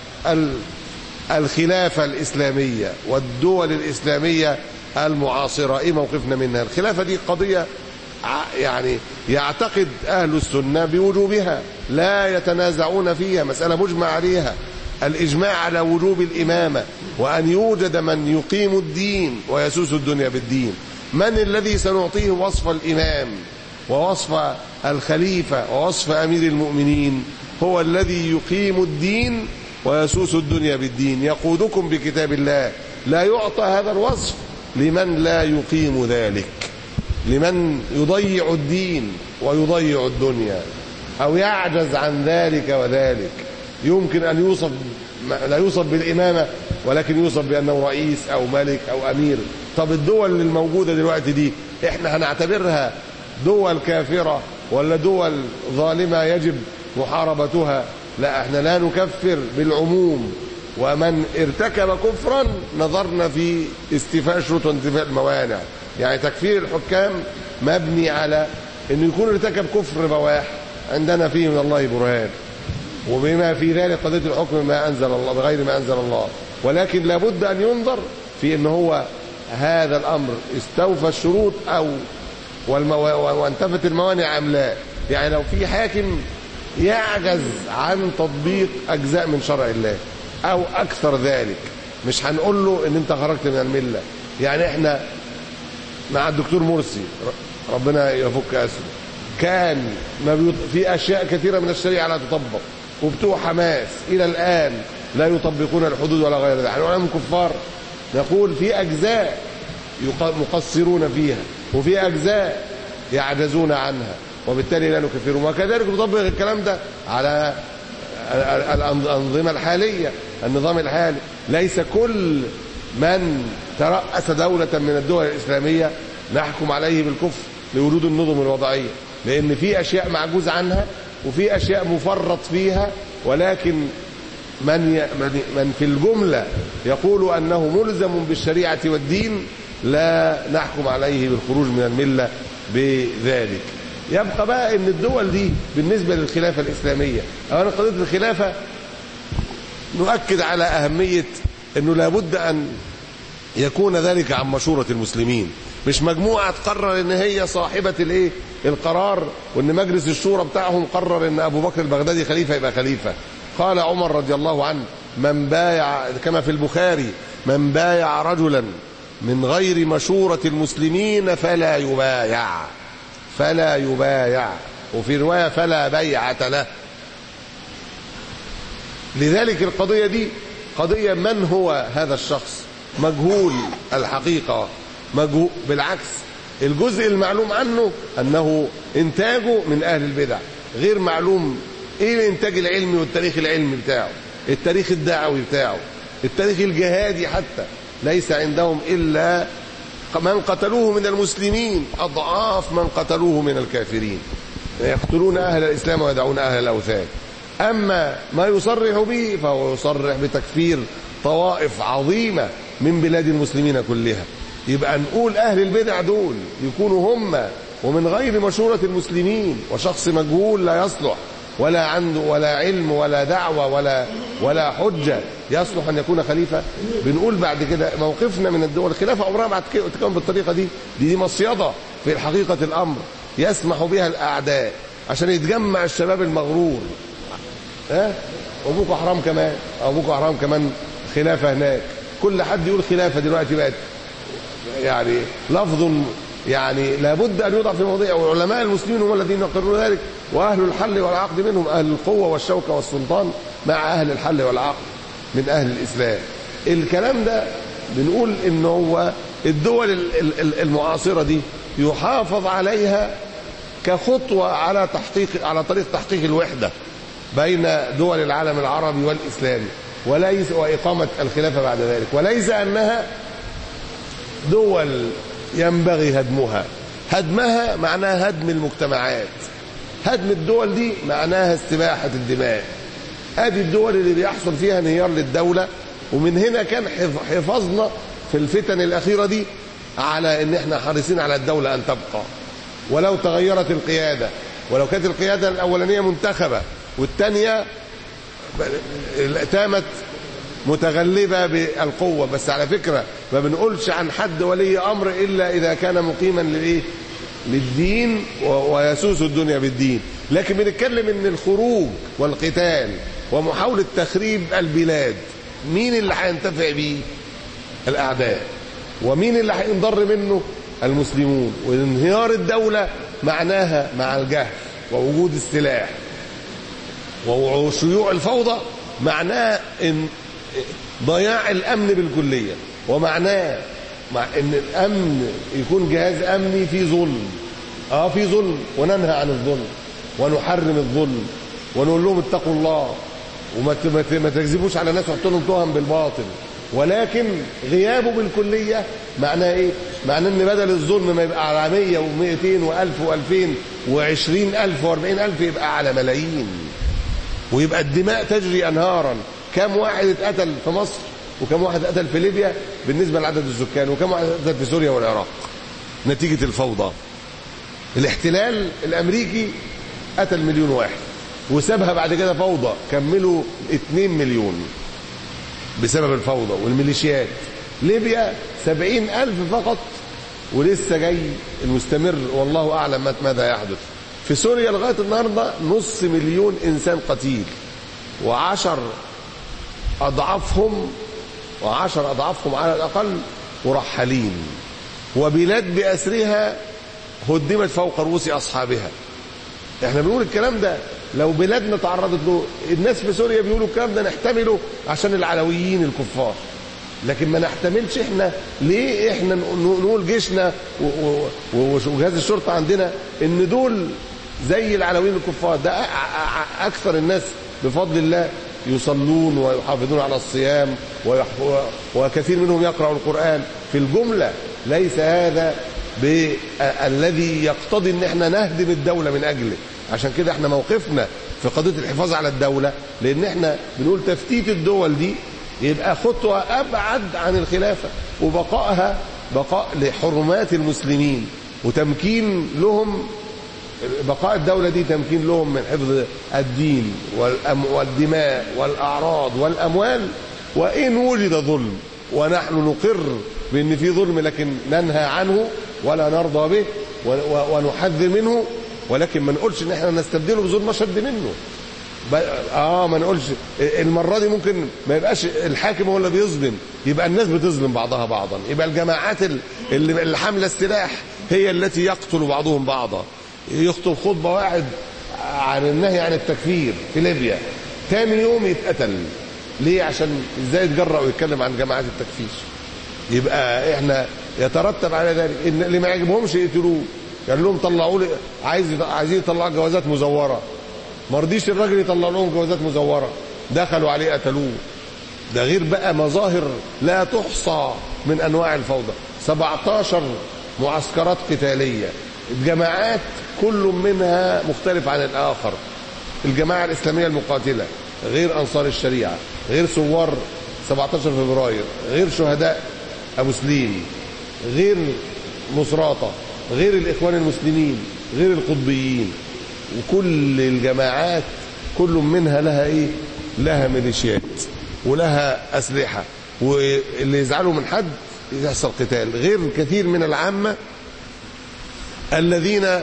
الخلافة الإسلامية والدول الإسلامية المعاصرة إيه موقفنا منها؟ الخلافة دي قضية يعني يعتقد أهل السنة بوجوبها، لا يتنازعون فيها، مسألة مجمع عليها، الإجماع على وجوب الإمامة، وأن يوجد من يقيم الدين ويسوس الدنيا بالدين. من الذي سنعطيه وصف الإمام ووصف الخليفة ووصف أمير المؤمنين؟ هو الذي يقيم الدين ويسوس الدنيا بالدين، يقودكم بكتاب الله. لا يعطى هذا الوصف لمن لا يقيم ذلك، لمن يضيع الدين ويضيع الدنيا أو يعجز عن ذلك وذلك. يمكن أن يوصف لا يوصف بالإمامة ولكن يوصف بأنه رئيس أو ملك أو أمير. طب الدول الموجودة دلوقتي دي إحنا هنعتبرها دول كافرة ولا دول ظالمة يجب محاربتها؟ لا، احنا لا نكفر بالعموم، ومن ارتكب كفرا نظرنا في استيفاء شروط وانتفاء الموانع. يعني تكفير الحكام مبني على انه يكون ارتكب كفر بواح عندنا فيه من الله برهان، وبما في ذلك قضية الحكم ما أنزل الله بغير ما أنزل الله، ولكن لابد أن ينظر في أنه هو هذا الأمر استوفى الشروط أو وانتفت الموانع أم لا. يعني لو في حاكم يعجز عن تطبيق أجزاء من شرع الله أو أكثر ذلك، مش هنقول له إن أنت خرجت من الملة. يعني إحنا مع الدكتور مرسي ربنا يفك أسره كان ما في أشياء كثيرة من الشريعة لا تطبق، وبتوع حماس إلى الآن لا يطبقون الحدود ولا غير ذلك. نحن من كفار نقول في أجزاء مقصرون فيها وفي أجزاء يعجزون عنها، وبالتالي لا نكفرهم. وكذلك نطبق الكلام ده على الأنظمة الحالية، النظام الحالي. ليس كل من ترأس دولة من الدول الإسلامية نحكم عليه بالكفر لوجود النظم الوضعية. لأن في أشياء معجوز عنها وفي أشياء مفرط فيها، ولكن من من في الجملة يقول أنه ملزم بالشريعة والدين لا نحكم عليه بالخروج من الملة بذلك. يبقى بقى أن الدول دي بالنسبة للخلافة الإسلامية، أولا قضية الخلافة نؤكد على أهمية أنه لابد أن يكون ذلك عن مشورة المسلمين، مش مجموعة تقرر ان هي صاحبة الايه القرار، وان مجلس الشورى بتاعهم قرر ان ابو بكر البغدادي خليفة يبقى خليفة. قال عمر رضي الله عنه: من بايع، كما في البخاري، من بايع رجلا من غير مشورة المسلمين فلا يبايع، فلا يبايع، وفي رواية فلا بيعة له. لذلك القضية دي قضية من هو هذا الشخص مجهول الحقيقة، مجهول. بالعكس الجزء المعلوم عنه أنه إنتاجه من أهل البدع، غير معلوم إيه الإنتاج العلمي والتاريخ العلمي بتاعه، التاريخ الدعوي بتاعه، التاريخ الجهادي حتى. ليس عندهم إلا من قتلوه من المسلمين أضعاف من قتلوه من الكافرين، يقتلون أهل الإسلام ويدعون أهل الأوثان. أما ما يصرح به فهو يصرح بتكفير طوائف عظيمة من بلاد المسلمين كلها. يبقى نقول أهل البدع دول يكونوا هم ومن غير مشورة المسلمين، وشخص مجهول لا يصلح ولا عنده ولا علم ولا دعوة ولا ولا حجة يصلح أن يكون خليفة. بنقول بعد كده موقفنا من الدول، الخلافة عمرها ما تكون بالطريقة دي. دي, دي مصيدة في حقيقة الأمر يسمح بها الأعداء عشان يتجمع الشباب المغرور. ها وبوكو حرام كمان، أو بوكو حرام كمان خلافة هناك. كل حد يقول خلافة دلوقتي بقت يعني لفظ يعني لابد أن يوضع في مواضيع، وعلماء المسلمين هم الذين يقررون ذلك، وأهل الحل والعقد منهم، أهل القوة والشوكة والسلطان مع أهل الحل والعقد من أهل الإسلام. الكلام ده بنقول إنه هو الدول المعاصرة دي يحافظ عليها كخطوة على تحقيق على طريق تحقيق الوحدة بين دول العالم العربي والإسلامي، وليس وإقامة الخلافة بعد ذلك، وليس أنها دول ينبغي هدمها. هدمها معناها هدم المجتمعات، هدم الدول دي معناها استباحة الدماء. ادي الدول اللي بيحصل فيها انهيار للدولة، ومن هنا كان حفاظنا في الفتن الأخيرة دي على ان احنا حريصين على الدولة ان تبقى ولو تغيرت القيادة، ولو كانت القيادة الأولانية منتخبة والثانية تامت متغلبة بالقوة. بس على فكرة ما بنقولش عن حد ولي أمر إلا إذا كان مقيما للإيه؟ للدين ويسوس الدنيا بالدين. لكن بنتكلم إن الخروج والقتال ومحاولة تخريب البلاد مين اللي هينتفع بيه؟ الأعداء. ومين اللي هينضر منه؟ المسلمون. وانهيار الدولة معناها مع الجهل ووجود السلاح وشيوع الفوضى معناه إن ضياع الأمن بالكلية، ومعناه مع ان الامن يكون جهاز امني فيه ظلم. اه في ظلم، وننهى عن الظلم ونحرم الظلم ونقول لهم اتقوا الله وما ما تكذبوش على ناس وحطوا لهم تهم بالباطل. ولكن غيابه بالكليه معناه ايه؟ معناه ان بدل الظلم ما يبقى على مية ومئتين والف والفين وعشرين الف واربعين الف يبقى على ملايين، ويبقى الدماء تجري انهارا. كم واحد اتقتل في مصر وكم واحد قتل في ليبيا بالنسبة لعدد السكان، وكم واحد قتل في سوريا والعراق نتيجة الفوضى. الاحتلال الأمريكي قتل مليون واحد وسابها بعد كده فوضى، كملوا اتنين مليون بسبب الفوضى والميليشيات. ليبيا سبعين ألف فقط ولسه جاي المستمر، والله أعلم ماذا يحدث. في سوريا لغاية النهاردة نص مليون إنسان قتيل، وعشر أضعافهم وعشر أضعافهم على الأقل مرحلين، وبلاد بأسرها هدمت فوق رؤوس أصحابها. احنا بنقول الكلام ده لو بلادنا تعرضت له. الناس في سوريا بيقولوا الكلام ده نحتمله عشان العلويين الكفار، لكن ما نحتملش احنا. ليه احنا نقول جيشنا وجهاز الشرطة عندنا ان دول زي العلويين الكفار؟ ده أكثر الناس بفضل الله يصلون ويحافظون على الصيام، وكثير منهم يقرأ القرآن. في الجملة ليس هذا بالذي يقتضي ان احنا نهدم الدولة من اجله. عشان كده احنا موقفنا في قضية الحفاظ على الدولة، لان احنا بنقول تفتيت الدول دي يبقى خطوة ابعد عن الخلافة، وبقائها بقاء لحرمات المسلمين وتمكين لهم، بقاء الدولة دي تمكين لهم من حفظ الدين والدماء والأعراض والأموال. وإن وجد ظلم ونحن نقر بأن في ظلم لكن ننهى عنه ولا نرضى به ونحذر منه، ولكن ما نقولش ان احنا نستبدله بظلم اشد منه. اه ما نقولش المرة دي ممكن ما يبقاش الحاكم هو اللي بيظلم، يبقى الناس بتظلم بعضها بعضا، يبقى الجماعات اللي اللي حامله السلاح هي التي يقتل بعضهم بعضا. يخطب خطبة واحد عن النهي عن التكفير في ليبيا، تاني يوم يتقتل. ليه؟ عشان ازاي يتجرأ ويتكلم عن جماعات التكفير. يبقى احنا يترتب على ذلك ان اللي ما يعجبهمش يقتلوه. قال لهم طلعوا لي، عايز عايزين يطلعوا جوازات مزوره، ما رضيش الراجل يطلع لهم جوازات مزوره، دخلوا عليه قتلوه. ده غير بقى مظاهر لا تحصى من انواع الفوضى. سبعتاشر معسكرات قتاليه، الجماعات كل منها مختلف عن الآخر. الجماعة الإسلامية المقاتلة غير أنصار الشريعة، غير ثوار سبعتاشر فبراير، غير شهداء أبو سليم، غير نصراطة، غير الإخوان المسلمين، غير القطبيين. وكل الجماعات كل منها لها إيه؟ لها ميليشيات ولها أسلحة، واللي يزعلوا من حد يحصل قتال. غير كثير من العامة الذين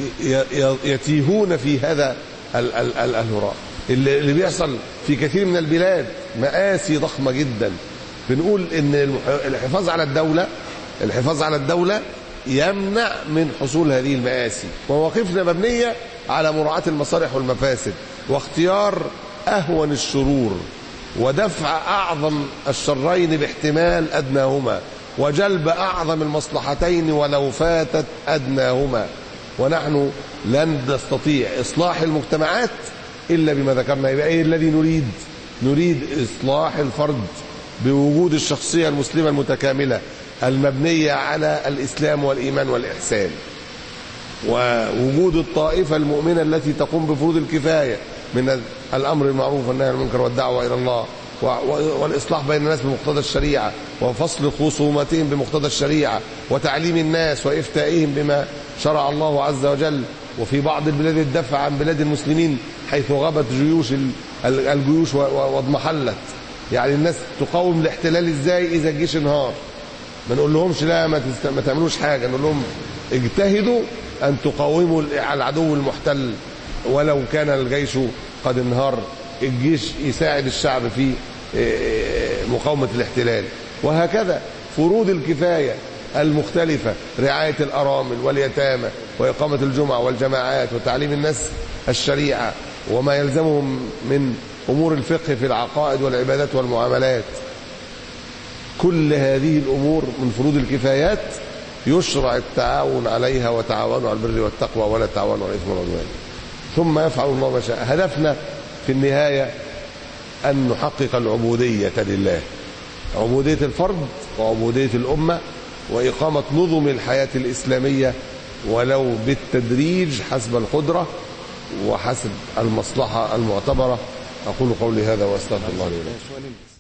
يتيهون في هذا الهراء. اللي بيحصل في كثير من البلاد مآسي ضخمة جدا. بنقول ان الحفاظ على الدولة الحفاظ على الدولة يمنع من حصول هذه المآسي. مواقفنا مبنية على مراعاة المصالح والمفاسد، واختيار أهون الشرور، ودفع أعظم الشرين باحتمال أدناهما، وجلب أعظم المصلحتين ولو فاتت أدناهما. ونحن لن نستطيع إصلاح المجتمعات إلا بما ذكرنا. يبقى إيه الذي نريد؟ نريد إصلاح الفرد بوجود الشخصية المسلمة المتكاملة المبنية على الإسلام والإيمان والإحسان، ووجود الطائفة المؤمنة التي تقوم بفروض الكفاية من الأمر المعروف والنهي عن المنكر والدعوة إلى الله، والإصلاح بين الناس بمقتضى الشريعة، وفصل خصوماتهم بمقتضى الشريعة، وتعليم الناس وإفتائهم بما شرع الله عز وجل. وفي بعض البلاد الدفع عن بلاد المسلمين حيث غابت جيوش الجيوش واضمحلت. يعني الناس تقاوم الاحتلال ازاي اذا الجيش انهار؟ ما نقول لهمش لا ما, ما تعملوش حاجة، نقول لهم اجتهدوا ان تقاوموا العدو المحتل ولو كان الجيش قد انهار. الجيش يساعد الشعب في مقاومة الاحتلال. وهكذا فروض الكفاية المختلفة، رعاية الأرامل واليتامى، وإقامة الجمعة والجماعات، وتعليم الناس الشريعة وما يلزمهم من أمور الفقه في العقائد والعبادات والمعاملات. كل هذه الأمور من فروض الكفايات يشرع التعاون عليها، وتعاونوا على البر والتقوى ولا تعاونوا على الإثم والعدوان. ثم يفعل الله ما شاء. هدفنا في النهاية أن نحقق العبودية لله، عبودية الفرد وعبودية الأمة، وإقامة نظم الحياة الإسلامية ولو بالتدريج حسب القدرة وحسب المصلحة المعتبرة. أقول قولي هذا وأستغفر الله لي ولكم.